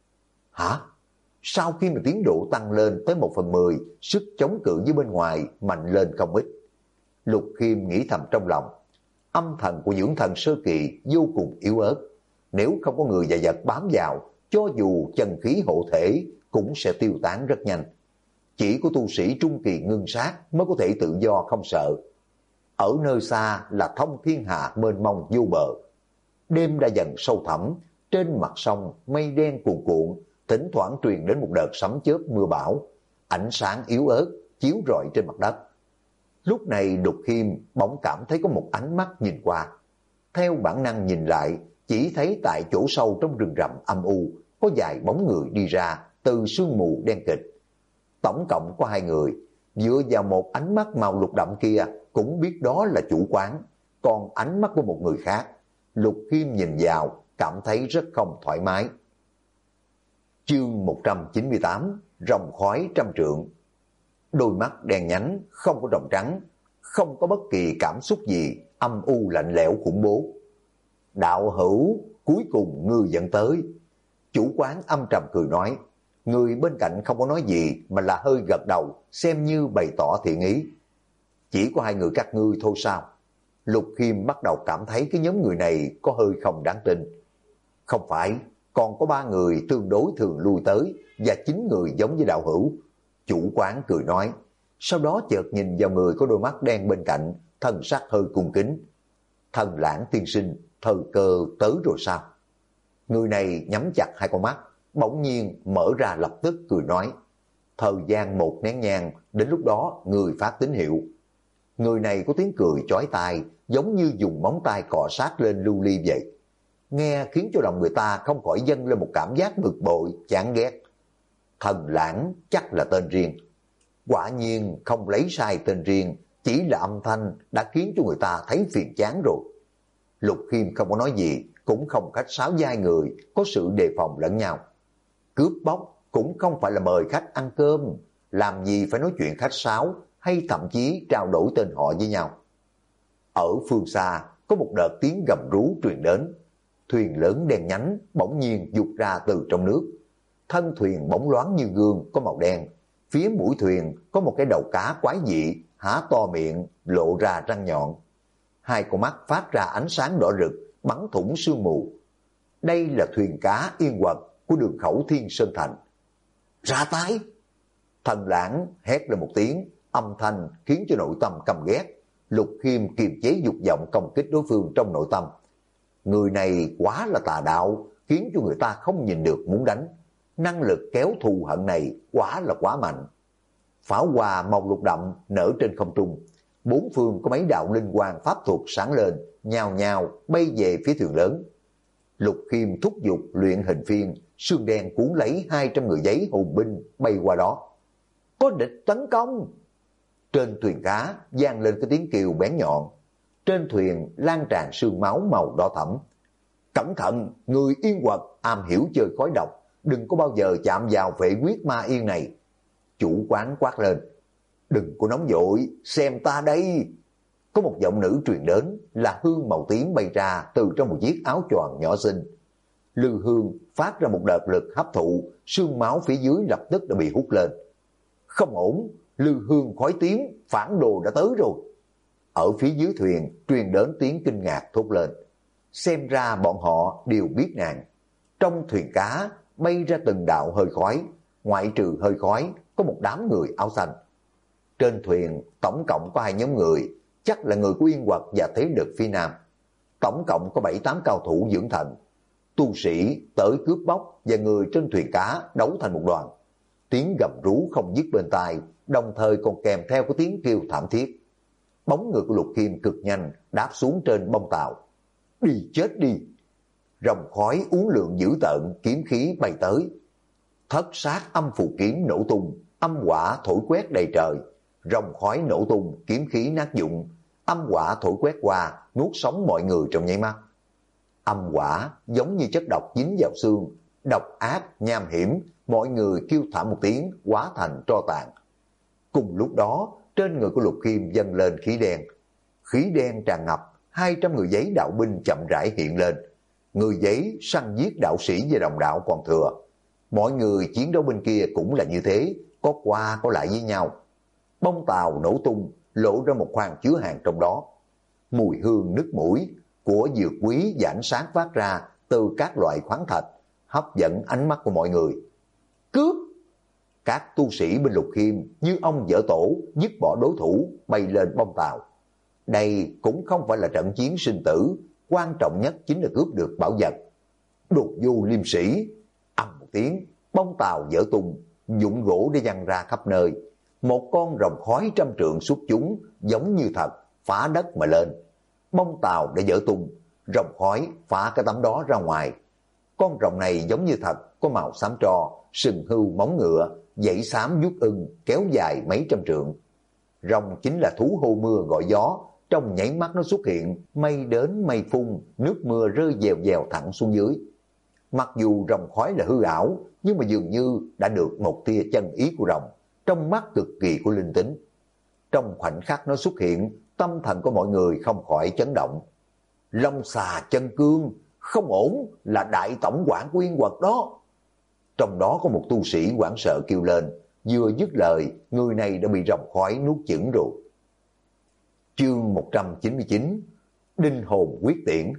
Hả? Sau khi mà tiến độ tăng lên tới 1/10, sức chống cự với bên ngoài mạnh lên không ít. Lục Khiêm nghĩ thầm trong lòng, âm thần của dưỡng thần sơ kỳ vô cùng yếu ớt. Nếu không có người và vật bám vào, cho dù chân khí hộ thể cũng sẽ tiêu tán rất nhanh. Chỉ có tu sĩ trung kỳ ngưng sát mới có thể tự do không sợ. Ở nơi xa là thông thiên hạ mênh mông vô bờ. Đêm đã dần sâu thẳm, trên mặt sông mây đen cuồn cuộn, thỉnh thoảng truyền đến một đợt sấm chớp mưa bão. Ánh sáng yếu ớt chiếu rọi trên mặt đất. Lúc này Lục Khiêm bỗng cảm thấy có một ánh mắt nhìn qua. Theo bản năng nhìn lại, chỉ thấy tại chỗ sâu trong rừng rậm âm u có vài bóng người đi ra từ sương mù đen kịt. Tổng cộng có 2 người, dựa vào một ánh mắt màu lục đậm kia cũng biết đó là chủ quán, còn ánh mắt của một người khác, Lục Khiêm nhìn vào cảm thấy rất không thoải mái. Chương 198, rồng khói trăm trượng. Đôi mắt đen nhánh, không có tròng trắng, không có bất kỳ cảm xúc gì, âm u lạnh lẽo khủng bố. Đạo hữu, cuối cùng ngươi dẫn tới. Chủ quán âm trầm cười nói, người bên cạnh không có nói gì mà là hơi gật đầu, xem như bày tỏ thiện ý. Chỉ có 2 người các ngươi thôi sao? Lục Khiêm bắt đầu cảm thấy cái nhóm người này có hơi không đáng tin. Không phải, còn có 3 người tương đối thường lui tới, và 9 người giống với đạo hữu. Chủ quán cười nói, sau đó chợt nhìn vào người có đôi mắt đen bên cạnh, thân sắc hơi cung kính. Thần Lãng tiên sinh, thời cơ tới rồi sao? Người này nhắm chặt 2 con mắt, bỗng nhiên mở ra lập tức cười nói, thời gian 1 nén nhang, đến lúc đó người phát tín hiệu. Người này có tiếng cười chói tai, giống như dùng móng tay cọ sát lên lưu ly vậy. Nghe khiến cho lòng người ta không khỏi dâng lên một cảm giác bực bội, chán ghét. Thần Lãng chắc là tên riêng. Quả nhiên không lấy sai tên riêng, chỉ là âm thanh đã khiến cho người ta thấy phiền chán rồi. Lục Khiêm không có nói gì, cũng không khách sáo với 2 người, có sự đề phòng lẫn nhau. Cướp bóc cũng không phải là mời khách ăn cơm, làm gì phải nói chuyện khách sáo hay thậm chí trao đổi tên họ với nhau. Ở phương xa có một đợt tiếng gầm rú truyền đến. Thuyền lớn đen nhánh bỗng nhiên vụt ra từ trong nước. Thân thuyền bóng loáng như gương có màu đen. Phía mũi thuyền có một cái đầu cá quái dị, há to miệng, lộ ra răng nhọn. 2 con mắt phát ra ánh sáng đỏ rực, bắn thủng sương mù. Đây là thuyền cá Yên Quật của đường khẩu Thiên Sơn Thành. Ra tay! Thần Lãng hét lên một tiếng, âm thanh khiến cho nội tâm căm ghét. Lục Khiêm kiềm chế dục vọng công kích đối phương trong nội tâm. Người này quá là tà đạo, khiến cho người ta không nhìn được muốn đánh. Năng lực kéo thù hận này quá là quá mạnh. Pháo hoa màu lục đậm nở trên không trung. 4 phương có mấy đạo linh quang pháp thuật sáng lên, nhào nhào bay về phía thuyền lớn. Lục Khiêm thúc giục luyện hình phiên, sương đen cuốn lấy 200 người giấy hùng binh bay qua đó. Có địch tấn công! Trên thuyền cá vang lên cái tiếng kêu bén nhọn. Trên thuyền lan tràn sương máu màu đỏ thẫm. Cẩn thận, người Yên Quật am hiểu chơi khói độc, đừng có bao giờ chạm vào phệ huyết ma yên này. Chủ quán quát lên. Đừng có nóng vội, xem ta đây. Có một giọng nữ truyền đến, là hương màu tím bay ra từ trong một chiếc áo choàng nhỏ xinh. Lư hương phát ra một đợt lực hấp thụ, xương máu phía dưới lập tức đã bị hút lên. Không ổn, lư hương khói tím, phản đồ đã tới rồi. Ở phía dưới thuyền truyền đến tiếng kinh ngạc thốt lên. Xem ra bọn họ đều biết nàng. Trong thuyền cá bay ra từng đạo hơi khói, ngoại trừ hơi khói có một đám người áo xanh. Trên thuyền tổng cộng có 2 nhóm người, chắc là người của Yên Quật và thế lực phía Nam. Tổng cộng có 7-8 cao thủ dưỡng thần. Tu sĩ tới cướp bóc và người trên thuyền cá đấu thành một đoàn. Tiếng gầm rú không dứt bên tai, đồng thời còn kèm theo cái tiếng kêu thảm thiết. Bóng người của Lục Khiêm cực nhanh đáp xuống trên bông tàu. Đi chết đi! Rồng khói uốn lượn dữ tợn, kiếm khí bay tới. Thất sát âm phù kiếm nổ tung, âm hỏa thổi quét đầy trời. Rồng khói nổ tung, kiếm khí nát dụng, âm hỏa thổi quét qua, nuốt sống mọi người trong nháy mắt. Âm hỏa giống như chất độc dính vào xương, độc ác, nham hiểm, mọi người kêu thảm một tiếng, hóa thành tro tàn. Cùng lúc đó, trên người của Lục Khiêm dâng lên khí đen. Khí đen tràn ngập, 200 người giấy đạo binh chậm rãi hiện lên. Người giấy săn giết đạo sĩ và đồng đạo còn thừa. Mọi người chiến đấu bên kia cũng là như thế, có qua có lại với nhau. Bông tàu nổ tung, lộ ra một khoang chứa hàng trong đó. Mùi hương nức mũi của dược quý và ánh sáng phát ra từ các loại khoáng thạch, hấp dẫn ánh mắt của mọi người. Cướp! Các tu sĩ bên Lục Khiêm như ông vỡ tổ, dứt bỏ đối thủ, bay lên bông tàu. Đây cũng không phải là trận chiến sinh tử, quan trọng nhất chính là cướp được bảo vật. Đột vô liêm sĩ! Ầm một tiếng, bông tàu vỡ tung, dụng gỗ để văng ra khắp nơi. Một con rồng khói 100 trượng xuất chúng, giống như thật, phá đất mà lên. Bông tàu đã vỡ tung, rồng khói phá cái tấm đó ra ngoài. Con rồng này giống như thật, có màu xám tro, sừng hưu móng ngựa, dãy xám vuốt ưng, kéo dài mấy trăm trượng. Rồng chính là thú hô mưa gọi gió, trong nháy mắt nó xuất hiện, mây đến mây phun, nước mưa rơi dèo dèo thẳng xuống dưới. Mặc dù rồng khói là hư ảo, nhưng mà dường như đã được một tia chân ý của rồng, trong mắt cực kỳ của linh tính. Trong khoảnh khắc nó xuất hiện, tâm thần của mọi người không khỏi chấn động. Long xà chân cương, không ổn, là đại tổng quản của Yên Quật đó. Trong đó có một tu sĩ hoảng sợ kêu lên, vừa dứt lời, người này đã bị rồng khói nuốt chửng rồi. Chương 199, Đinh hồn quyết tiễn.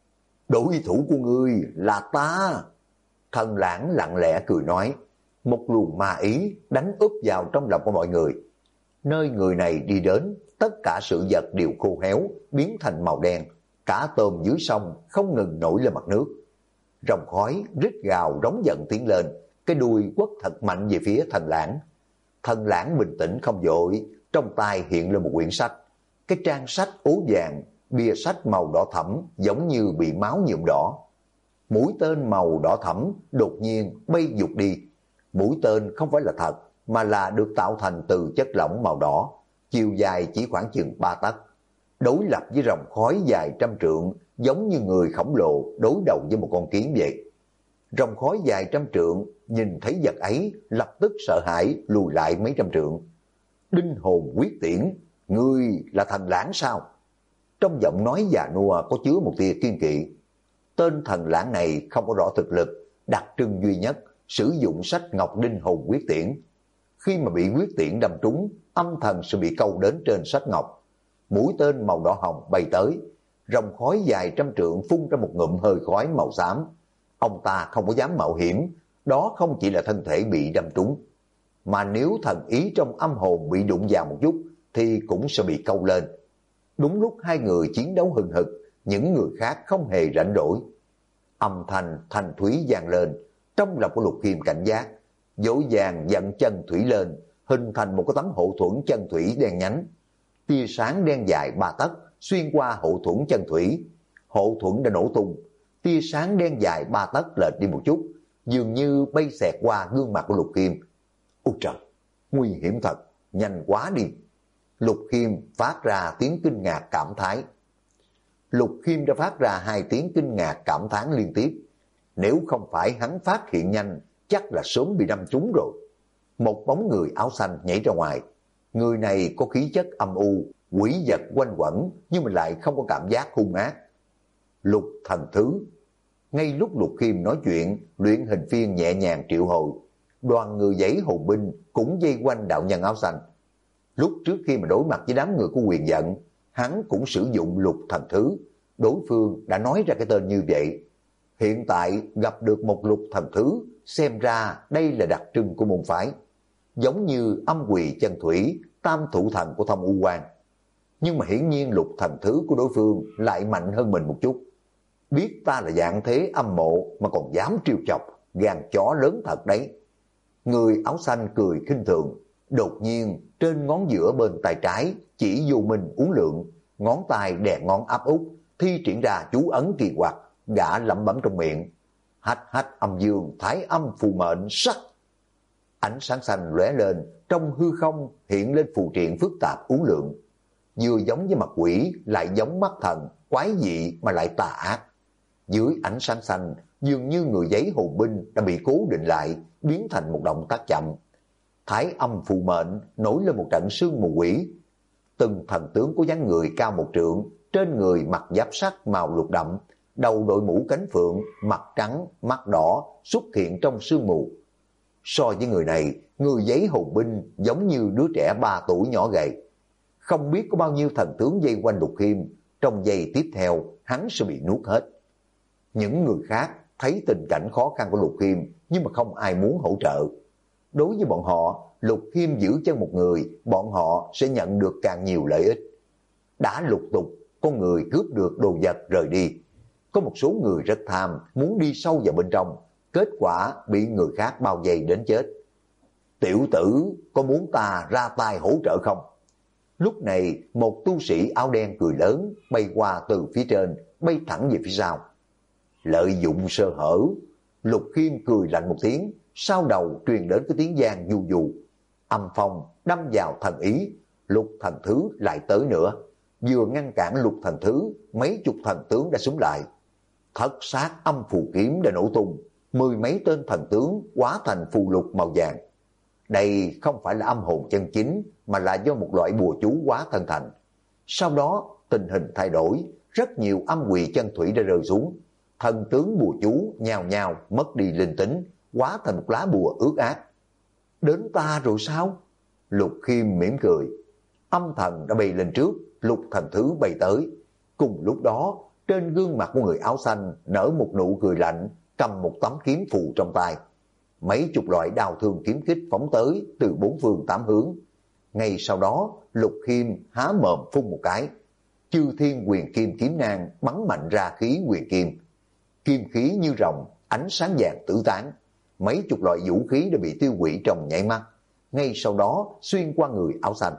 Đối thủ của ngươi là ta. Thần Lãng lặng lẽ cười nói, một luồng ma ý đánh úp vào trong lòng của mọi người. Nơi người này đi đến, tất cả sự vật đều khô héo, biến thành màu đen. Cả tôm dưới sông không ngừng nổi lên mặt nước. Rồng khói rít gào rống giận tiến lên, cái đuôi quất thật mạnh về phía Thần Lãng. Thần Lãng bình tĩnh không vội, trong tay hiện lên một quyển sách. Cái trang sách ố vàng, bìa sách màu đỏ thẫm giống như bị máu nhuộm đỏ. Mũi tên màu đỏ thẫm đột nhiên bay vụt đi. Mũi tên không phải là thật, mà là được tạo thành từ chất lỏng màu đỏ, chiều dài chỉ khoảng chừng 3 tấc. Đối lập với rồng khói dài 100 trượng, giống như người khổng lồ đối đầu với một con kiến vậy. Rồng khói dài 100 trượng, nhìn thấy vật ấy, lập tức sợ hãi lùi lại mấy trăm trượng. Đinh hồn quyết tiễn, ngươi là Thần Lãng sao? Trong giọng nói già nua có chứa một tia kiên kỵ. Tên Thần Lãng này không có rõ thực lực, đặc trưng duy nhất, sử dụng sách ngọc đinh hồn quyết tiễn. Khi mà bị quyết tiễn đâm trúng, âm thần sẽ bị câu đến trên sách ngọc. Mũi tên màu đỏ hồng bay tới, rồng khói dài 100 trượng phun ra một ngụm hơi khói màu xám. Ông ta không có dám mạo hiểm, đó không chỉ là thân thể bị đâm trúng, mà nếu thần ý trong âm hồn bị đụng vào một chút thì cũng sẽ bị câu lên. Đúng lúc hai người chiến đấu hừng hực, những người khác không hề rảnh rỗi. Âm thanh thanh thúy vang lên, trong lòng của Lục Khiêm cảnh giác, dỗ dàng dặn chân thủy lên, hình thành một cái tấm hộ thuẫn chân thủy đen nhánh. Tia sáng đen dài 3 tấc xuyên qua hộ thuẫn chân thủy. Hộ thuẫn đã nổ tung, tia sáng đen dài 3 tấc lệch đi một chút, dường như bay xẹt qua gương mặt của Lục Khiêm. Ôi trời, nguy hiểm thật, nhanh quá đi. Lục Khiêm phát ra tiếng kinh ngạc cảm thán. Lục Khiêm đã phát ra 2 tiếng kinh ngạc cảm thán liên tiếp. Nếu không phải hắn phát hiện nhanh, chắc là sớm bị đâm trúng rồi. Một bóng người áo xanh nhảy ra ngoài. Người này có khí chất âm u, quỷ vật quanh quẩn, nhưng mà lại không có cảm giác hung ác. Lục Thần Thứ. Ngay lúc Lục Khiêm nói chuyện, luyện hình phiên nhẹ nhàng triệu hồi, đoàn người giấy hồn binh cũng dây quanh đạo nhân áo xanh. Lúc trước khi mà đối mặt với đám người của Quyền Giận, hắn cũng sử dụng Lục Thần Thứ, đối phương đã nói ra cái tên như vậy. Hiện tại gặp được một Lục Thần Thứ, xem ra đây là đặc trưng của môn phái, giống như Âm Quỳ Chân Thủy, Tam Thủ Thần của Thông U Quan. Nhưng mà hiển nhiên Lục Thần Thứ của đối phương lại mạnh hơn mình một chút. Biết ta là dạng thế âm mộ mà còn dám trêu chọc, gan chó lớn thật đấy. Người áo xanh cười khinh thường, đột nhiên trên ngón giữa bên tay trái chỉ vô minh uốn lượn, ngón tay đè ngón áp út, thi triển ra chú ấn kỳ quặc, gã lẩm bẩm trong miệng: hách hách âm dương, thái âm phù mệnh sắc. Ánh sáng xanh lóe lên, trong hư không hiện lên phù triện phức tạp uốn lượn, vừa giống với mặt quỷ lại giống mắt thần, quái dị mà lại tà ác. Dưới ánh sáng xanh, dường như người giấy hồn binh đã bị cố định lại, biến thành một động tác chậm. Thái âm phù mệnh nổi lên một trận sương mù quỷ. Từng thần tướng có dáng người cao 1 trượng, trên người mặc giáp sắt màu lục đậm, đầu đội mũ cánh phượng, mặt trắng, mắt đỏ xuất hiện trong sương mù. So với người này, người giấy hồn binh giống như đứa trẻ 3 tuổi nhỏ gầy. Không biết có bao nhiêu thần tướng dây quanh Lục Khiêm, trong giây tiếp theo hắn sẽ bị nuốt hết. Những người khác thấy tình cảnh khó khăn của Lục Khiêm nhưng mà không ai muốn hỗ trợ. Đối với bọn họ, Lục Khiêm giữ chân một người, bọn họ sẽ nhận được càng nhiều lợi ích. Đã lục tục, có người cướp được đồ vật rời đi. Có một số người rất tham, muốn đi sâu vào bên trong, kết quả bị người khác bao vây đến chết. Tiểu tử, có muốn ta ra tay hỗ trợ không? Lúc này, một tu sĩ áo đen cười lớn, bay qua từ phía trên, bay thẳng về phía sau. Lợi dụng sơ hở, Lục Khiêm cười lạnh một tiếng, sau đầu truyền đến cái tiếng giang du du. Âm phong đâm vào thần ý, Lục Thần Thứ lại tới nữa. Vừa ngăn cản Lục Thần Thứ, mấy chục thần tướng đã xúm lại. Thất sát âm phù kiếm đã nổ tung, 10 mấy tên thần tướng hóa thành phù lục màu vàng. Đây không phải là âm hồn chân chính, mà là do một loại bùa chú hóa thân thành. Sau đó tình hình thay đổi, rất nhiều âm quỷ chân thủy đã rơi xuống. Thần tướng bùa chú nhào nhào mất đi linh tính, hóa thành một lá bùa ướt át. Đến ta rồi sao? Lục Khiêm mỉm cười. Âm thần đã bay lên trước, Lục Thần Thứ bay tới. Cùng lúc đó, trên gương mặt của người áo xanh nở một nụ cười lạnh, cầm một tấm kiếm phù trong tay. Mấy chục loại đao thương kiếm kích phóng tới từ 4 phương 8 hướng. Ngay sau đó, Lục Khiêm há mồm phun một cái. Chư Thiên Quyền Kim kiếm nang bắn mạnh ra khí quyền kim. Kim khí như rồng, ánh sáng vàng tứ tán. Mấy chục loại vũ khí đã bị tiêu hủy trong nháy mắt. Ngay sau đó xuyên qua người áo xanh.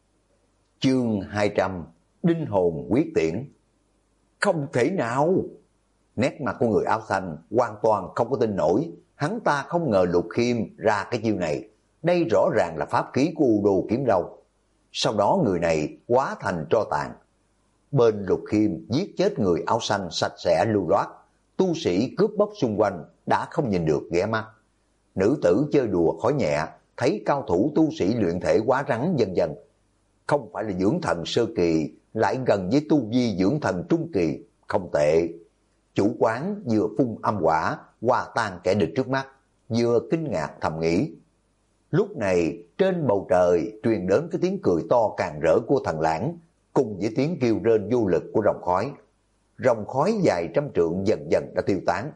Chương 200, Đinh hồn quyết tiễn. Không thể nào! Nét mặt của người áo xanh hoàn toàn không có tin nổi. Hắn ta không ngờ Lục Khiêm ra cái chiêu này. Đây rõ ràng là pháp khí của U Đô Kiếm Lâu. Sau đó người này hóa thành tro tàn. Bên Lục Khiêm giết chết người áo xanh sạch sẽ lưu loát. Tu sĩ cướp bóc xung quanh đã không nhìn được ghé mắt. Nữ tử chơi đùa khói nhẹ, thấy cao thủ tu sĩ luyện thể quá rắn dần dần. Không phải là dưỡng thần sơ kỳ, lại gần với tu vi dưỡng thần trung kỳ, không tệ. Chủ quán vừa phun âm quả, hòa tan kẻ địch trước mắt, vừa kinh ngạc thầm nghĩ. Lúc này, trên bầu trời truyền đến cái tiếng cười to càng rỡ của Thần Lãng, cùng với tiếng kêu rên vô lực của rồng khói. Rồng khói dài trăm trượng dần dần đã tiêu tán.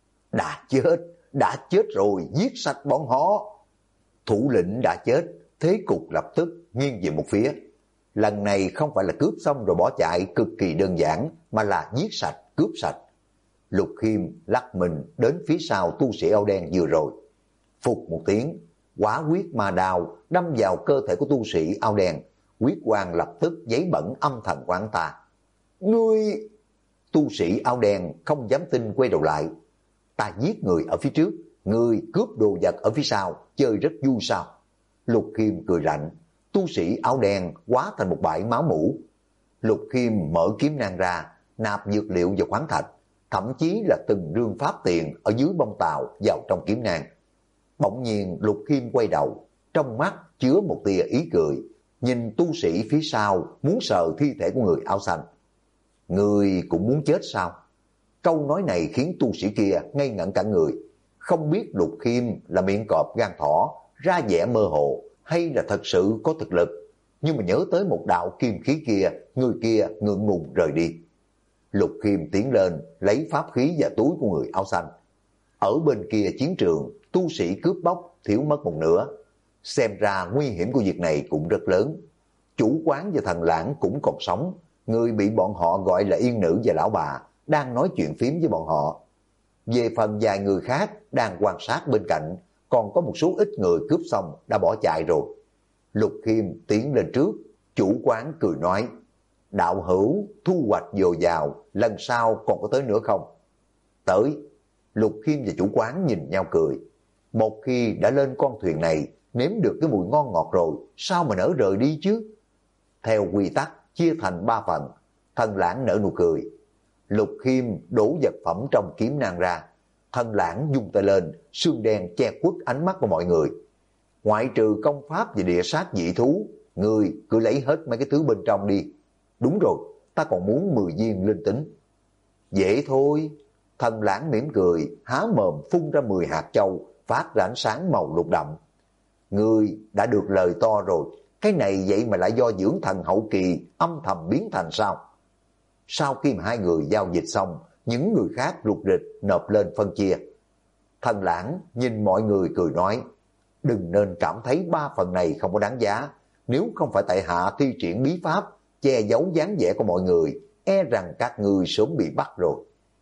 Đã chết rồi, giết sạch bọn họ. Thủ lĩnh đã chết, thế cục lập tức nghiêng về một phía. Lần này không phải là cướp xong rồi bỏ chạy cực kỳ đơn giản, mà là giết sạch, cướp sạch. Lục Khiêm lắc mình đến phía sau tu sĩ áo đen vừa rồi. Phục một tiếng, quả quyết ma đao đâm vào cơ thể của tu sĩ áo đen. Quyết quang lập tức giấy bẩn âm thần của hắn ta. Ngươi! Tu sĩ áo đen không dám tin quay đầu lại. Ta giết người ở phía trước, ngươi cướp đồ vật ở phía sau, chơi rất vui sao? Lục Khiêm cười lạnh. Tu sĩ áo đen hóa thành một bãi máu mủ. Lục Khiêm mở kiếm nang ra, nạp dược liệu vào khoáng thạch, thậm chí là từng rương pháp tiền ở dưới bông tàu vào trong kiếm nang. Bỗng nhiên Lục Khiêm quay đầu, trong mắt chứa một tia ý cười, nhìn tu sĩ phía sau muốn sờ thi thể của người áo xanh. Người cũng muốn chết sao? Câu nói này khiến tu sĩ kia ngây ngẩn cả người. Không biết Lục Khiêm là miệng cọp gan thỏ, ra vẻ mơ hồ, hay là thật sự có thực lực. Nhưng mà nhớ tới một đạo kim khí kia, người kia ngượng ngùng rời đi. Lục Khiêm tiến lên, lấy pháp khí và túi của người áo xanh. Ở bên kia chiến trường, tu sĩ cướp bóc thiếu mất một nửa. Xem ra nguy hiểm của việc này cũng rất lớn. Chủ quán và Thần Lãng cũng còn sống. Người bị bọn họ gọi là Yên Nữ và Lão Bà đang nói chuyện phím với bọn họ. Về phần vài người khác đang quan sát bên cạnh, còn có một số ít người cướp xong đã bỏ chạy rồi. Lục Khiêm tiến lên trước, chủ quán cười nói, đạo hữu thu hoạch dồi dào, lần sau còn có tới nữa không? Tới. Lục Khiêm và chủ quán nhìn nhau cười. Một khi đã lên con thuyền này, nếm được cái mùi ngon ngọt rồi, sao mà nỡ rời đi chứ? Theo quy tắc, chia thành 3 phần. Thần Lãng nở nụ cười. Lục Khiêm đổ vật phẩm trong kiếm nang ra. Thần Lãng dung tay lên, xương đen che khuất ánh mắt của mọi người. Ngoại trừ công pháp và địa sát dị thú, người cứ lấy hết mấy cái thứ bên trong đi. Đúng rồi, ta còn muốn 10 viên linh tính. Dễ thôi. Thần Lãng mỉm cười, há mồm phun ra 10 hạt châu, phát ra ánh sáng màu lục đậm. Ngươi đã được lời to rồi, cái này vậy mà lại do dưỡng thần hậu kỳ âm thầm biến thành sao? Sau khi mà hai người giao dịch xong, những người khác rụt rịch nộp lên phân chia. Thần Lãng nhìn mọi người cười nói, đừng nên cảm thấy 3 phần này không có đáng giá. Nếu không phải tại hạ thi triển bí pháp, che giấu dáng vẻ của mọi người, e rằng các người sớm bị bắt rồi.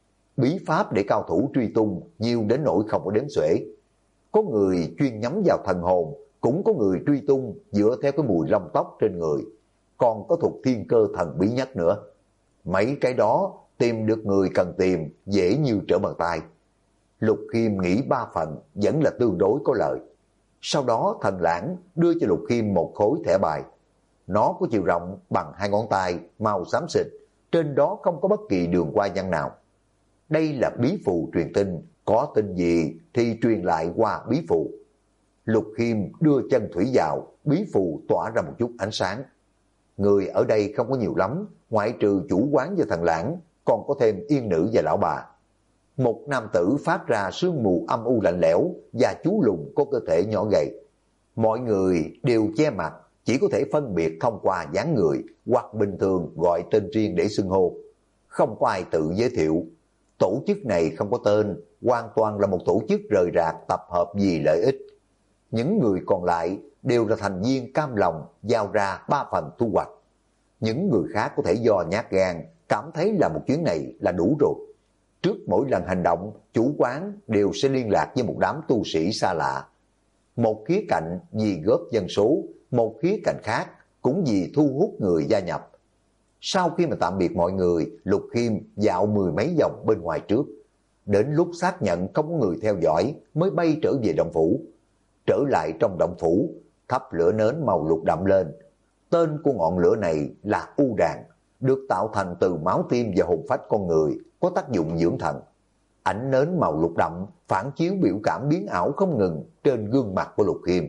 Bí pháp để cao thủ truy tung nhiều đến nỗi không có đếm xuể. Có người chuyên nhắm vào thần hồn, cũng có người truy tung dựa theo cái mùi lông tóc trên người, còn có thuộc thiên cơ thần bí nhất nữa. Mấy cái đó tìm được người cần tìm dễ như trở bàn tay. Lục Khiêm nghĩ 3 phần vẫn là tương đối có lợi. Sau đó Thần Lãng đưa cho Lục Khiêm một khối thẻ bài. Nó có chiều rộng bằng 2 ngón tay, màu xám xịt, trên đó không có bất kỳ đường qua văn nào. Đây là bí phù truyền tin, có tin gì thì truyền lại qua bí phù. Lục Khiêm đưa chân thủy vào, bí phù tỏa ra một chút ánh sáng. Người ở đây không có nhiều lắm, ngoại trừ chủ quán và Thần Lãng, còn có thêm Yên Nữ và Lão Bà. Một nam tử phát ra sương mù âm u lạnh lẽo và chú lùn có cơ thể nhỏ gầy. Mọi người đều che mặt, chỉ có thể phân biệt thông qua dáng người hoặc bình thường gọi tên riêng để xưng hô. Không có ai tự giới thiệu. Tổ chức này không có tên, hoàn toàn là một tổ chức rời rạc tập hợp vì lợi ích. Những người còn lại đều là thành viên cam lòng giao ra 3 phần thu hoạch. Những người khác có thể do nhát gan, cảm thấy là một chuyến này là đủ rồi. Trước mỗi lần hành động, chủ quán đều sẽ liên lạc với một đám tu sĩ xa lạ. Một khía cạnh vì góp dân số, một khía cạnh khác cũng vì thu hút người gia nhập. Sau khi mà tạm biệt mọi người, Lục Khiêm dạo 10 mấy vòng bên ngoài trước. Đến lúc xác nhận không có người theo dõi mới bay trở về động phủ. Trở lại trong động phủ, thắp lửa nến màu lục đậm lên. Tên của ngọn lửa này là U Đàn, được tạo thành từ máu tim và hồn phách con người, có tác dụng dưỡng thần. Ánh nến màu lục đậm phản chiếu biểu cảm biến ảo không ngừng trên gương mặt của Lục Khiêm.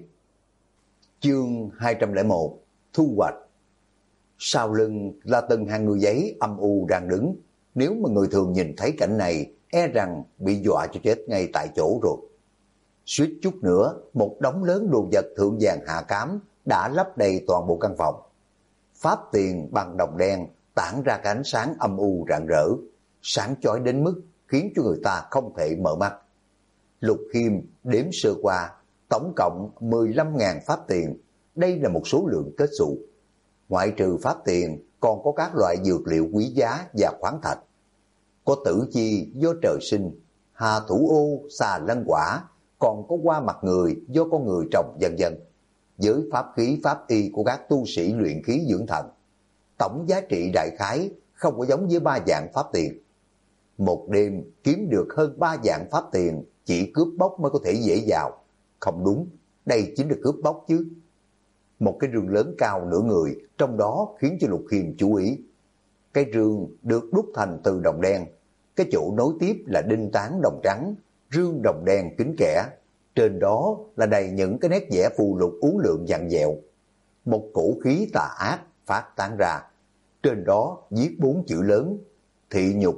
Chương 201: Thu hoạch. Sau lưng là từng hàng người giấy âm u đang đứng. Nếu mà người thường nhìn thấy cảnh này, e rằng bị dọa cho chết ngay tại chỗ rồi. Suýt chút nữa, một đống lớn đồ vật thượng vàng hạ cám đã lấp đầy toàn bộ căn phòng. Pháp tiền bằng đồng đen tản ra cái ánh sáng âm u rạng rỡ, sáng chói đến mức khiến cho người ta không thể mở mắt. Lục Khiêm đếm sơ qua, tổng cộng 15.000 pháp tiền. Đây là một số lượng kết xù. Ngoại trừ pháp tiền, còn có các loại dược liệu quý giá và khoáng thạch. Có tử chi do trời sinh, hà thủ ô, xà lân quả, còn có hoa mặt người do con người trồng vân vân. Với pháp khí pháp y của các tu sĩ luyện khí dưỡng thần, tổng giá trị đại khái không có giống với 3 vạn pháp tiền. Một đêm kiếm được hơn 3 vạn pháp tiền, chỉ cướp bóc mới có thể dễ vào. Không đúng, đây chính là cướp bóc chứ. Một cái rương lớn cao nửa người, trong đó khiến cho Lục Khiêm chú ý. Cái rương được đúc thành từ đồng đen, cái chỗ nối tiếp là đinh tán đồng trắng, rương đồng đen kín kẽ. Trên đó là đầy những cái nét vẽ phù lục uốn lượn vặn vẹo. một cổ khí tà ác phát tán ra. Trên đó viết 4 chữ lớn: thị nhục.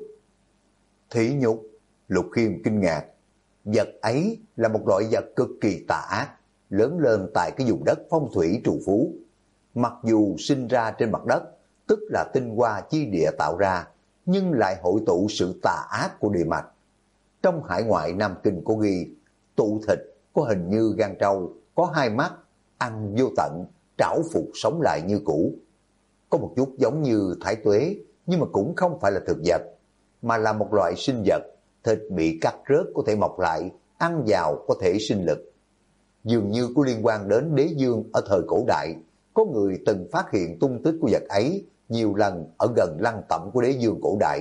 Thị nhục? Lục Khiêm kinh ngạc. Vật ấy là một loại vật cực kỳ tà ác, lớn lên tại cái vùng đất phong thủy trù phú. Mặc dù sinh ra trên mặt đất, tức là tinh hoa chi địa tạo ra, nhưng lại hội tụ sự tà ác của địa mạch. Trong hải ngoại Nam Kinh có ghi, tụ thịt có hình như gan trâu, có 2 mắt, ăn vô tận, trảo phục sống lại như cũ. Có một chút giống như thái tuế, nhưng mà cũng không phải là thực vật, mà là một loại sinh vật, thịt bị cắt rớt có thể mọc lại, ăn vào có thể sinh lực. Dường như có liên quan đến đế dương ở thời cổ đại, có người từng phát hiện tung tích của vật ấy nhiều lần ở gần lăng tẩm của đế dương cổ đại.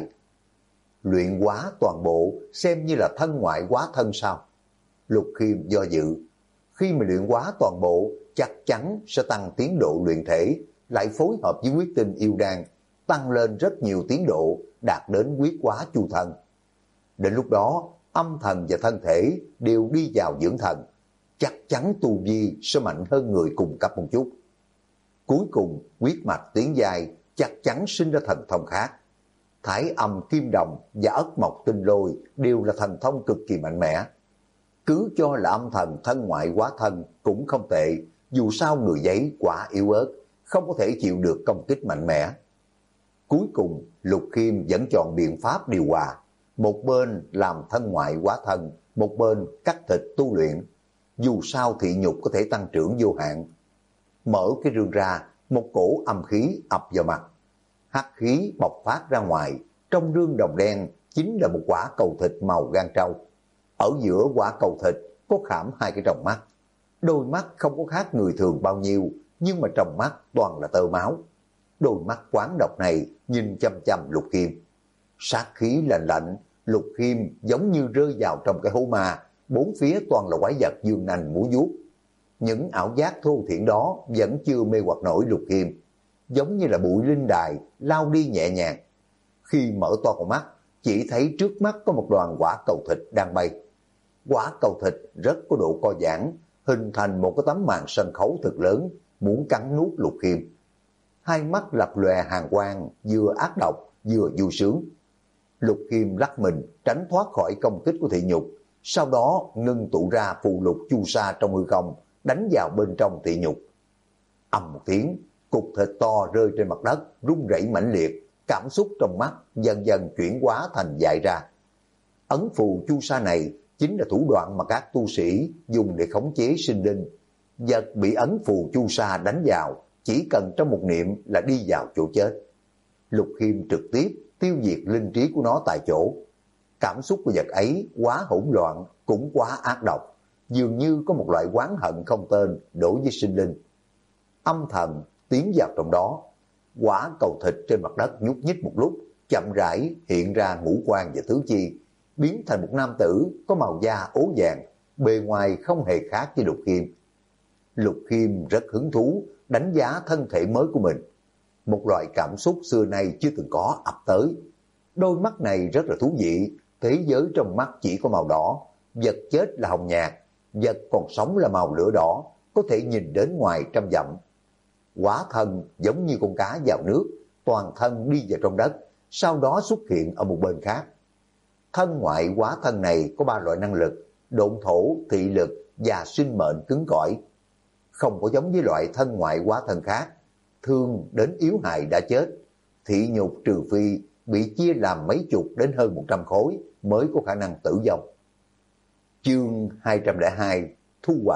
Luyện hóa toàn bộ xem như là thân ngoại hóa thân sao? Lục Khiêm do dự. Khi mà luyện hóa toàn bộ chắc chắn sẽ tăng tiến độ luyện thể, lại phối hợp với huyết tinh yêu đan, tăng lên rất nhiều tiến độ, đạt đến huyết hóa chu thần. Đến lúc đó, âm thần và thân thể đều đi vào dưỡng thần, chắc chắn tu vi sẽ mạnh hơn người cùng cấp một chút. Cuối cùng, huyết mạch tiến dài, chắc chắn sinh ra thần thông khác. Thái âm kim đồng và ất mộc tinh lôi đều là thần thông cực kỳ mạnh mẽ. Cứ cho là âm thần thân ngoại hóa thân cũng không tệ, dù sao người giấy quá yếu ớt, không có thể chịu được công kích mạnh mẽ. Cuối cùng, Lục Khiêm vẫn chọn biện pháp điều hòa. Một bên làm thân ngoại hóa thân, một bên cắt thịt tu luyện. Dù sao thị nhục có thể tăng trưởng vô hạn. Mở cái rương ra, một cổ âm khí ập vào mặt. Hắc khí bộc phát ra ngoài, trong rương đồng đen chính là một quả cầu thịt màu gan trâu. Ở giữa quả cầu thịt có khảm 2 cái tròng mắt. Đôi mắt không có khác người thường bao nhiêu, nhưng mà trong mắt toàn là tơ máu. Đôi mắt quán độc này nhìn chăm chăm Lục Khiêm. Sát khí lạnh lạnh, Lục Khiêm giống như rơi vào trong cái hố ma, bốn phía toàn là quái vật dương nanh múa vuốt. Những ảo giác thô thiển đó vẫn chưa mê hoặc nổi Lục Khiêm, giống như là bụi linh đài lao đi nhẹ nhàng. Khi mở to con mắt, chỉ thấy trước mắt có một đoàn quả cầu thịt đang bay. Quả cầu thịt rất có độ co giãn, hình thành một cái tấm màn sân khấu thật lớn, muốn cắn nuốt Lục Khiêm. Hai mắt lập lòe hàn quang, vừa ác độc vừa vui sướng. Lục Khiêm lắc mình tránh thoát khỏi công kích của thị nhục, sau đó ngưng tụ ra phù lục chu sa trong hư không, đánh vào bên trong thị nhục. Ầm một tiếng, cục thịt to rơi trên mặt đất, rung rẩy mãnh liệt, cảm xúc trong mắt dần dần chuyển hóa thành dại ra. Ấn phù chu sa này chính là thủ đoạn mà các tu sĩ dùng để khống chế sinh linh. Vật bị ấn phù chu sa đánh vào, chỉ cần trong một niệm là đi vào chỗ chết. Lục Khiêm trực tiếp tiêu diệt linh trí của nó tại chỗ. Cảm xúc của vật ấy quá hỗn loạn, cũng quá ác độc, dường như có một loại oán hận không tên đối với sinh linh. Âm thần tiến vào trong đó, quả cầu thịt trên mặt đất nhúc nhích một lúc, chậm rãi hiện ra ngũ quan và tứ chi, biến thành một nam tử có màu da ố vàng, bề ngoài không hề khác với Lục Khiêm. Lục Khiêm rất hứng thú đánh giá thân thể mới của mình. Một loại cảm xúc xưa nay chưa từng có ập tới. Đôi mắt này rất là thú vị, thế giới trong mắt chỉ có màu đỏ, vật chết là hồng nhạt, vật còn sống là màu lửa đỏ, có thể nhìn đến ngoài trăm dặm. Quả thân giống như con cá vào nước, toàn thân đi vào trong đất, sau đó xuất hiện ở một bên khác. Thân ngoại hóa thân này có 3 loại năng lực: độn thổ, thị lực và sinh mệnh cứng cỏi. Không có giống với loại thân ngoại hóa thân khác, thương đến yếu hại đã chết. Thị nhục trừ phi bị chia làm mấy chục đến hơn 100 khối mới có khả năng tử vong. Chương 202 thu hoạch.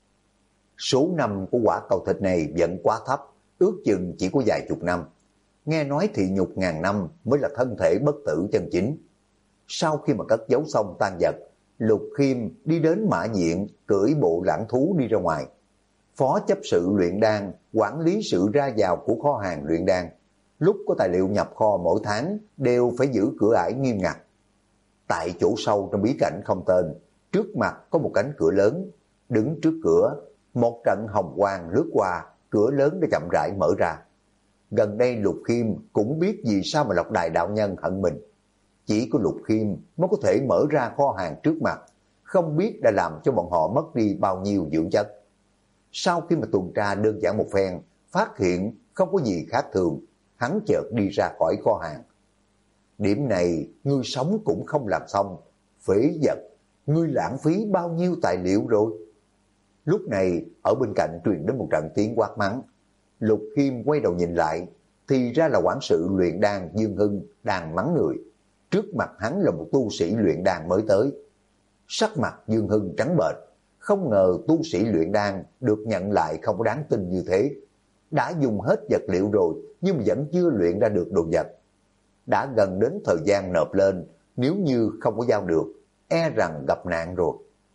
Số năm của quả cầu thịt này vẫn quá thấp, ước chừng chỉ có vài chục năm. Nghe nói thị nhục ngàn năm mới là thân thể bất tử chân chính. Sau khi mà cất giấu xong tang vật, Lục Khiêm đi đến mã viện, cưỡi bộ lãng thú đi ra ngoài. Phó chấp sự luyện đan, quản lý sự ra vào của kho hàng luyện đan. Lúc có tài liệu nhập kho mỗi tháng đều phải giữ cửa ải nghiêm ngặt. Tại chỗ sâu trong bí cảnh không tên, trước mặt có một cánh cửa lớn. Đứng trước cửa, một trận hồng quang lướt qua, cửa lớn đã chậm rãi mở ra. Gần đây Lục Khiêm cũng biết vì sao mà Lộc Đài đạo nhân hận mình. Chỉ có Lục Khiêm mới có thể mở ra kho hàng trước mặt, không biết đã làm cho bọn họ mất đi bao nhiêu dưỡng chất. Sau khi mà tuần tra đơn giản một phen, phát hiện không có gì khác thường, hắn chợt đi ra khỏi kho hàng. Điểm này ngươi sống cũng không làm xong, phế vật, ngươi lãng phí bao nhiêu tài liệu rồi. Lúc này ở bên cạnh truyền đến một trận tiếng quát mắng. Lục Khiêm quay đầu nhìn lại, thì ra là quản sự luyện đan Dương Hưng đang mắng người. Trước mặt hắn là một tu sĩ luyện đan mới tới. Sắc mặt Dương Hưng trắng bệch, không ngờ tu sĩ luyện đan được nhận lại không có đáng tin như thế. Đã dùng hết vật liệu rồi nhưng mà vẫn chưa luyện ra được đồ vật. Đã gần đến thời gian nộp lên, nếu như không có giao được, e rằng gặp nạn rồi.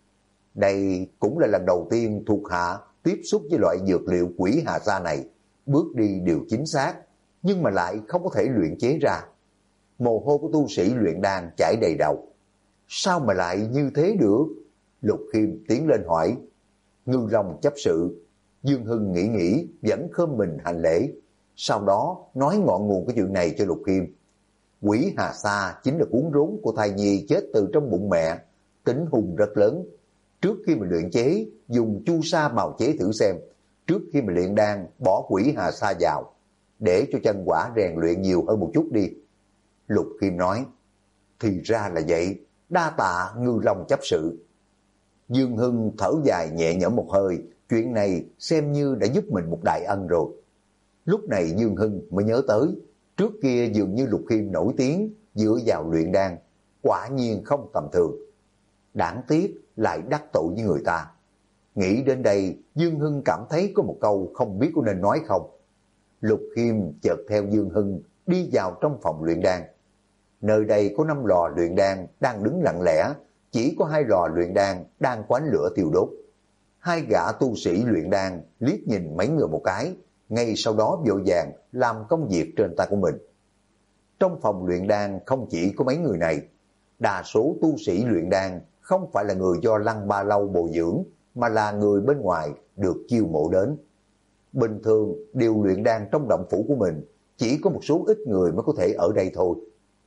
Đây cũng là lần đầu tiên thuộc hạ tiếp xúc với loại dược liệu quỷ hà sa này, bước đi đều chính xác, nhưng mà lại không có thể luyện chế ra. Mồ hôi của tu sĩ luyện đan chảy đầy đầu. Sao mà lại như thế được? Lục Khiêm tiến lên hỏi. Ngư Long chấp sự. Dương Hưng nghĩ vẫn khom mình hành lễ. Sau đó nói ngọn nguồn cái chuyện này cho Lục Khiêm. Quỷ hà sa chính là cuốn rốn của thai nhi chết từ trong bụng mẹ, tính hung rất lớn. Trước khi mình luyện chế, dùng chu sa bào chế thử xem. Trước khi mình luyện đan, bỏ quỷ hà sa vào, để cho chân quả rèn luyện nhiều hơn một chút đi. Lục Khiêm nói, thì ra là vậy, đa tạ Ngư Long chấp sự. Dương Hưng thở dài nhẹ nhõm một hơi, chuyện này xem như đã giúp mình một đại ân rồi. Lúc này Dương Hưng mới nhớ tới, trước kia dường như Lục Khiêm nổi tiếng dựa vào luyện đan, quả nhiên không tầm thường. Đáng tiếc lại đắc tội với người ta. Nghĩ đến đây, Dương Hưng cảm thấy có một câu không biết có nên nói không. Lục Khiêm chợt theo Dương Hưng đi vào trong phòng luyện đan. Nơi đây có 5 lò luyện đan đang đứng lặng lẽ, chỉ có 2 lò luyện đan đang có ánh lửa thiêu đốt. 2 gã tu sĩ luyện đan liếc nhìn mấy người một cái, ngay sau đó vội vàng làm công việc trên tay của mình. Trong phòng luyện đan không chỉ có mấy người này, đa số tu sĩ luyện đan không phải là người do Lăng Ba Lâu bồi dưỡng, mà là người bên ngoài được chiêu mộ đến. Bình thường đều luyện đan trong động phủ của mình, chỉ có một số ít người mới có thể ở đây thôi.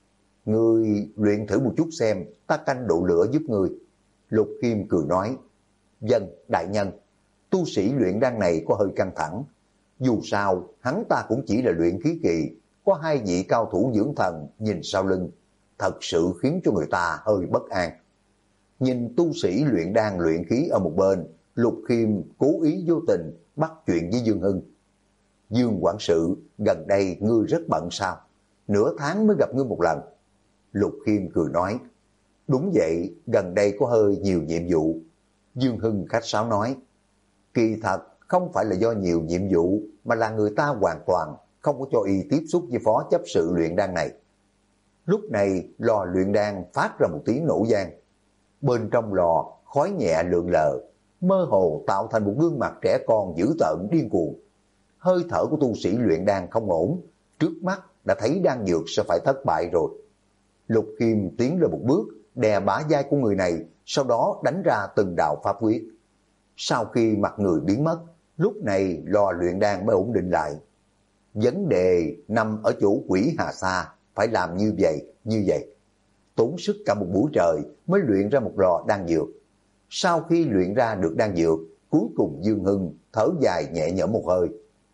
Ngươi luyện thử một chút xem, ta canh độ lửa giúp ngươi. Lục Khiêm cười nói, vâng, đại nhân. Tu sĩ luyện đan này có hơi căng thẳng. Dù sao, hắn ta cũng chỉ là luyện khí kỳ, có 2 vị cao thủ dưỡng thần nhìn sau lưng, thật sự khiến cho người ta hơi bất an. Nhìn tu sĩ luyện đan luyện khí ở một bên, Lục Khiêm cố ý vô tình bắt chuyện với Dương Hưng. Dương quản sự, gần đây ngươi rất bận sao? Nửa tháng mới gặp ngươi một lần. Lục Khiêm cười nói, đúng vậy, gần đây có hơi nhiều nhiệm vụ. Dương Hưng khách sáo nói, kỳ thật không phải là do nhiều nhiệm vụ, mà là người ta hoàn toàn không có cho y tiếp xúc với phó chấp sự luyện đan này. Lúc này lò luyện đan phát ra một tiếng nổ vang. Bên trong lò khói nhẹ lượn lờ, mơ hồ tạo thành một gương mặt trẻ con dữ tợn điên cuồng. Hơi thở của tu sĩ luyện đan không ổn, trước mắt đã thấy đan dược sẽ phải thất bại rồi. Lục Khiêm tiến lên một bước, đè bả vai của người này, sau đó đánh ra từng đạo pháp quyết. Sau khi mặt người biến mất, lúc này lò luyện đan mới ổn định lại. Vấn đề nằm ở chỗ quỷ hà sa, phải làm như vậy. Tốn sức cả một buổi trời mới luyện ra một lò đan dược. Sau khi luyện ra được đan dược, cuối cùng Dương Hưng thở dài nhẹ nhõm một hơi.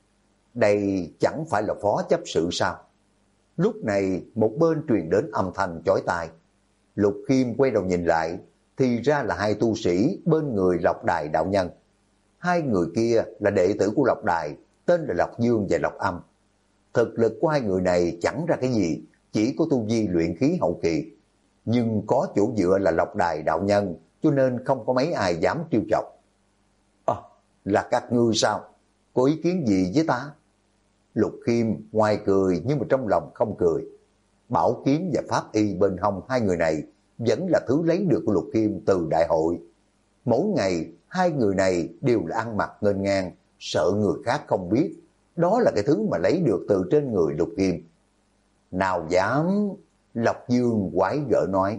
Đây chẳng phải là phó chấp sự sao? Lúc này một bên truyền đến âm thanh chói tai. Lục Khiêm quay đầu nhìn lại, thì ra là 2 tu sĩ bên người Lộc Đài đạo nhân. 2 người kia là đệ tử của Lộc Đài, tên là Lộc Dương và Lộc Âm. Thực lực của 2 người này chẳng ra cái gì, chỉ có tu vi luyện khí hậu kỳ. Nhưng có chỗ dựa là Lộc Đài đạo nhân, cho nên không có mấy ai dám trêu chọc. Là các ngươi sao? Có ý kiến gì với ta? Lục Khiêm ngoài cười nhưng mà trong lòng không cười. Bảo kiếm và pháp y bên hông 2 người này vẫn là thứ lấy được của Lục Khiêm từ đại hội. Mỗi ngày 2 người này đều là ăn mặc nghênh ngang, sợ người khác không biết. Đó là cái thứ mà lấy được từ trên người Lục Khiêm. Nào dám... Lộc Dương quái gở nói.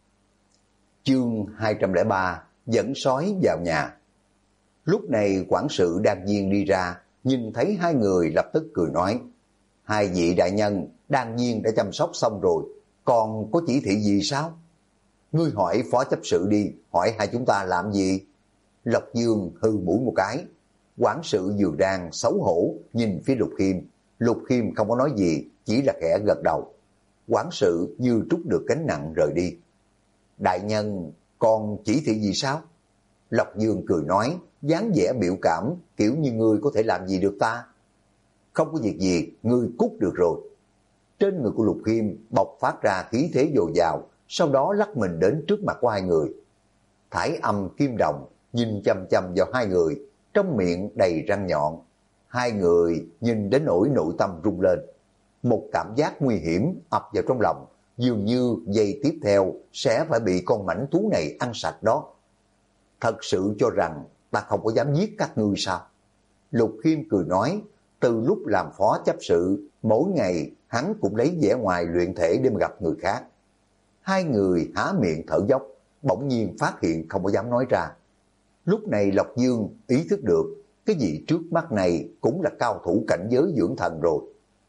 Chương 203 dẫn sói vào nhà. Lúc này quản sự đan viên đi ra, nhìn thấy 2 người lập tức cười nói, 2 vị đại nhân, đan viên đã chăm sóc xong rồi, còn có chỉ thị gì sao? Ngươi hỏi phó chấp sự đi, hỏi 2 chúng ta làm gì? Lộc Dương hư mũi một cái. Quản sự vừa đang xấu hổ nhìn phía Lục Khiêm. Lục Khiêm không có nói gì, chỉ là khẽ gật đầu. Quản sự như trút được gánh nặng rời đi. Đại nhân, còn chỉ thị gì sao? Lộc Dương cười nói, dáng vẻ biểu cảm, kiểu như ngươi có thể làm gì được ta? Không có việc gì, ngươi cút được rồi. Trên người của Lục Khiêm bộc phát ra khí thế dồi dào, sau đó lắc mình đến trước mặt của hai người. Thải Âm Kim Đồng nhìn chăm chăm vào hai người, trong miệng đầy răng nhọn. Hai người nhìn đến nỗi nội tâm rung lên. Một cảm giác nguy hiểm ập vào trong lòng, dường như giây tiếp theo sẽ phải bị con mãnh thú này ăn sạch đó. Thật sự cho rằng ta không có dám giết các ngươi sao? Lục Khiêm cười nói, từ lúc làm phó chấp sự, mỗi ngày hắn cũng lấy vẻ ngoài luyện thể để mà gặp người khác. Hai người há miệng thở dốc, bỗng nhiên phát hiện không có dám nói ra. Lúc này Lộc Dương ý thức được, cái gì trước mắt này cũng là cao thủ cảnh giới dưỡng thần rồi.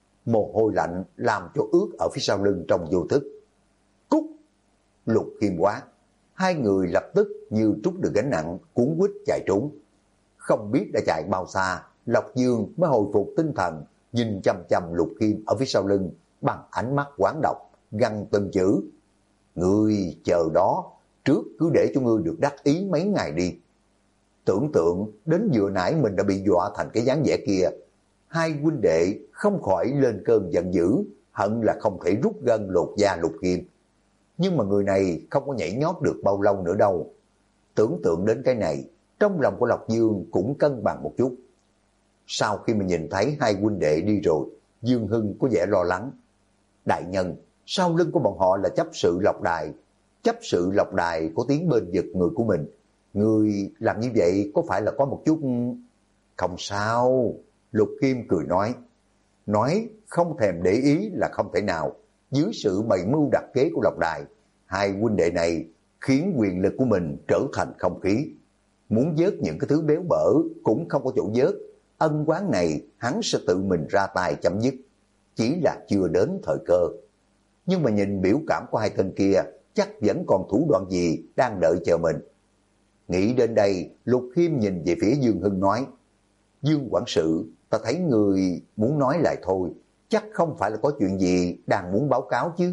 Mồ hôi lạnh làm cho ướt ở phía sau lưng trong vô thức. Cút! Lục Khiêm quát. Hai người lập tức như trút được gánh nặng, cuốn quýt chạy trốn. Không biết đã chạy bao xa, Lộc Dương mới hồi phục tinh thần, nhìn chăm chăm Lục Khiêm ở phía sau lưng bằng ánh mắt quán độc, gằn từng chữ. Ngươi chờ đó, trước cứ để cho ngươi được đắc ý mấy ngày đi. Tưởng tượng đến vừa nãy mình đã bị dọa thành cái dáng vẻ kia, hai huynh đệ không khỏi lên cơn giận dữ, hận là không thể rút gân lột da Lục Khiêm. Nhưng mà người này không có nhảy nhót được bao lâu nữa đâu. Tưởng tượng đến cái này, trong lòng của Lộc Dương cũng cân bằng một chút. Sau khi mình nhìn thấy hai huynh đệ đi rồi, Dương Hưng có vẻ lo lắng. Đại nhân, sau lưng của bọn họ là chấp sự Lộc Đài. Chấp sự Lộc Đài có tiếng bên giật người của mình. Người làm như vậy có phải là có một chút... Không sao, Lục Khiêm cười nói không thèm để ý là không thể nào. Dưới sự bày mưu đặt kế của Lộc Đài, hai huynh đệ này khiến quyền lực của mình trở thành không khí. Muốn vớt những cái thứ béo bở cũng không có chỗ vớt. Ân oán này hắn sẽ tự mình ra tay chấm dứt. Chỉ là chưa đến thời cơ. Nhưng mà nhìn biểu cảm của hai tên kia, chắc vẫn còn thủ đoạn gì đang đợi chờ mình. Nghĩ đến đây, Lục Khiêm nhìn về phía Dương Hưng nói, Dương quản sự, ta thấy người muốn nói lại thôi, chắc không phải là có chuyện gì đang muốn báo cáo chứ.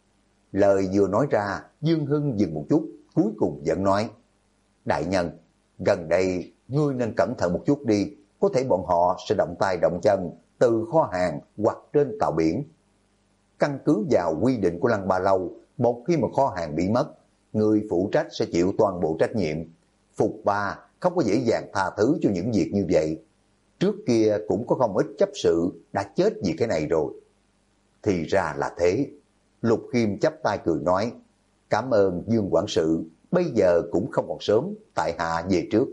Lời vừa nói ra, Dương Hưng dừng một chút, cuối cùng vẫn nói, đại nhân, gần đây ngươi nên cẩn thận một chút đi, có thể bọn họ sẽ động tay động chân từ kho hàng hoặc trên tàu biển. Căn cứ vào quy định của Lăng Ba Lâu, một khi mà kho hàng bị mất, người phụ trách sẽ chịu toàn bộ trách nhiệm. Phục Ba không có dễ dàng tha thứ cho những việc như vậy. Trước kia cũng có không ít chấp sự đã chết vì cái này rồi. Thì ra là thế. Lục Khiêm chắp tay cười nói, cảm ơn Dương quản sự, bây giờ cũng không còn sớm, tại hạ về trước.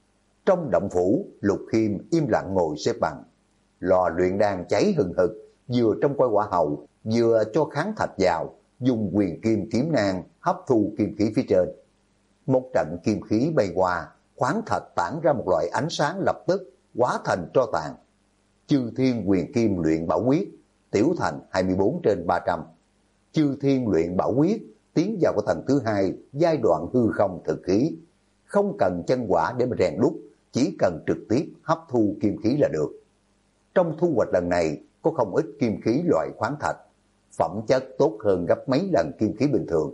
Trong động phủ, Lục Khiêm im lặng ngồi xếp bằng. Lò luyện đan cháy hừng hực, vừa trong quay quả hậu, vừa cho kháng thạch vào, dùng quyền kim kiếm nang hấp thu kim khí phía trên. Một trận kim khí bay qua, khoáng thạch tản ra một loại ánh sáng lập tức hóa thành tro tàn. Chư Thiên quyền kim luyện bảo quyết, tiểu thành 24/300. Chư Thiên luyện bảo quyết tiến vào cái tầng thứ hai, giai đoạn hư không thực khí. Không cần chân quả để mà rèn đúc, chỉ cần trực tiếp hấp thu kim khí là được. Trong thu hoạch lần này có không ít kim khí loại khoáng thạch, phẩm chất tốt hơn gấp mấy lần kim khí bình thường.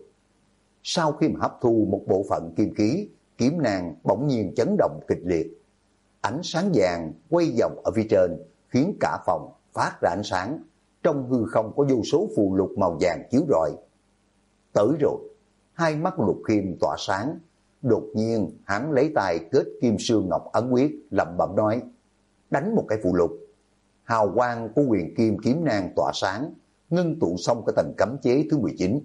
Sau khi mà hấp thu một bộ phận kim khí, kiếm nang bỗng nhiên chấn động kịch liệt. Ánh sáng vàng quay vòng ở phía trên, khiến cả phòng phát ra ánh sáng. Trong hư không có vô số phù lục màu vàng chiếu rọi. Tới rồi, hai mắt Lục Khiêm tỏa sáng. Đột nhiên hắn lấy tay kết kim sương ngọc ấn quyết, lẩm bẩm nói, đánh một cái phù lục. Hào quang của quyền kim kiếm nang tỏa sáng, ngưng tụ xong cái tầng cấm chế thứ 19.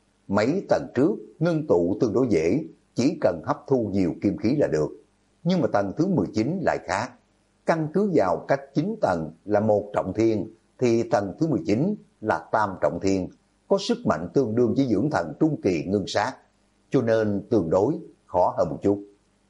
Mấy tầng trước ngưng tụ tương đối dễ, chỉ cần hấp thu nhiều kim khí là được. Nhưng mà tầng thứ 19 lại khác. Căn cứ vào cách 9 tầng là một trọng thiên, thì tầng thứ 19 là tam trọng thiên, có sức mạnh tương đương với dưỡng thần trung kỳ ngưng sát, cho nên tương đối khó hơn một chút.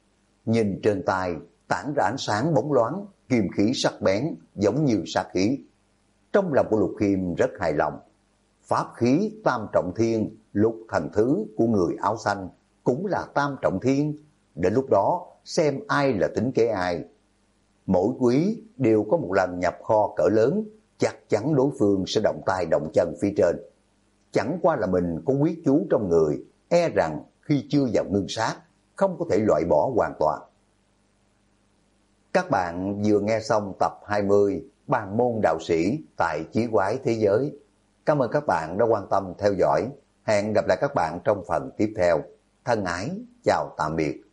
Nhìn trên tay tản ra ánh sáng bóng loáng, kim khí sắc bén giống như sát khí. Trong lòng của Lục Khiêm rất hài lòng. Pháp khí tam trọng thiên, lục thần thứ của người áo xanh cũng là tam trọng thiên. Đến lúc đó xem ai là tính kế ai. Mỗi quý đều có một lần nhập kho cỡ lớn, chắc chắn đối phương sẽ động tay động chân phía trên. Chẳng qua là mình có quyết chú trong người, e rằng khi chưa vào ngưng sát, không có thể loại bỏ hoàn toàn. Các bạn vừa nghe xong tập 20 Bàn môn đạo sĩ tại Chí Quái Thế Giới. Cảm ơn các bạn đã quan tâm theo dõi. Hẹn gặp lại các bạn trong phần tiếp theo. Thân ái, chào tạm biệt.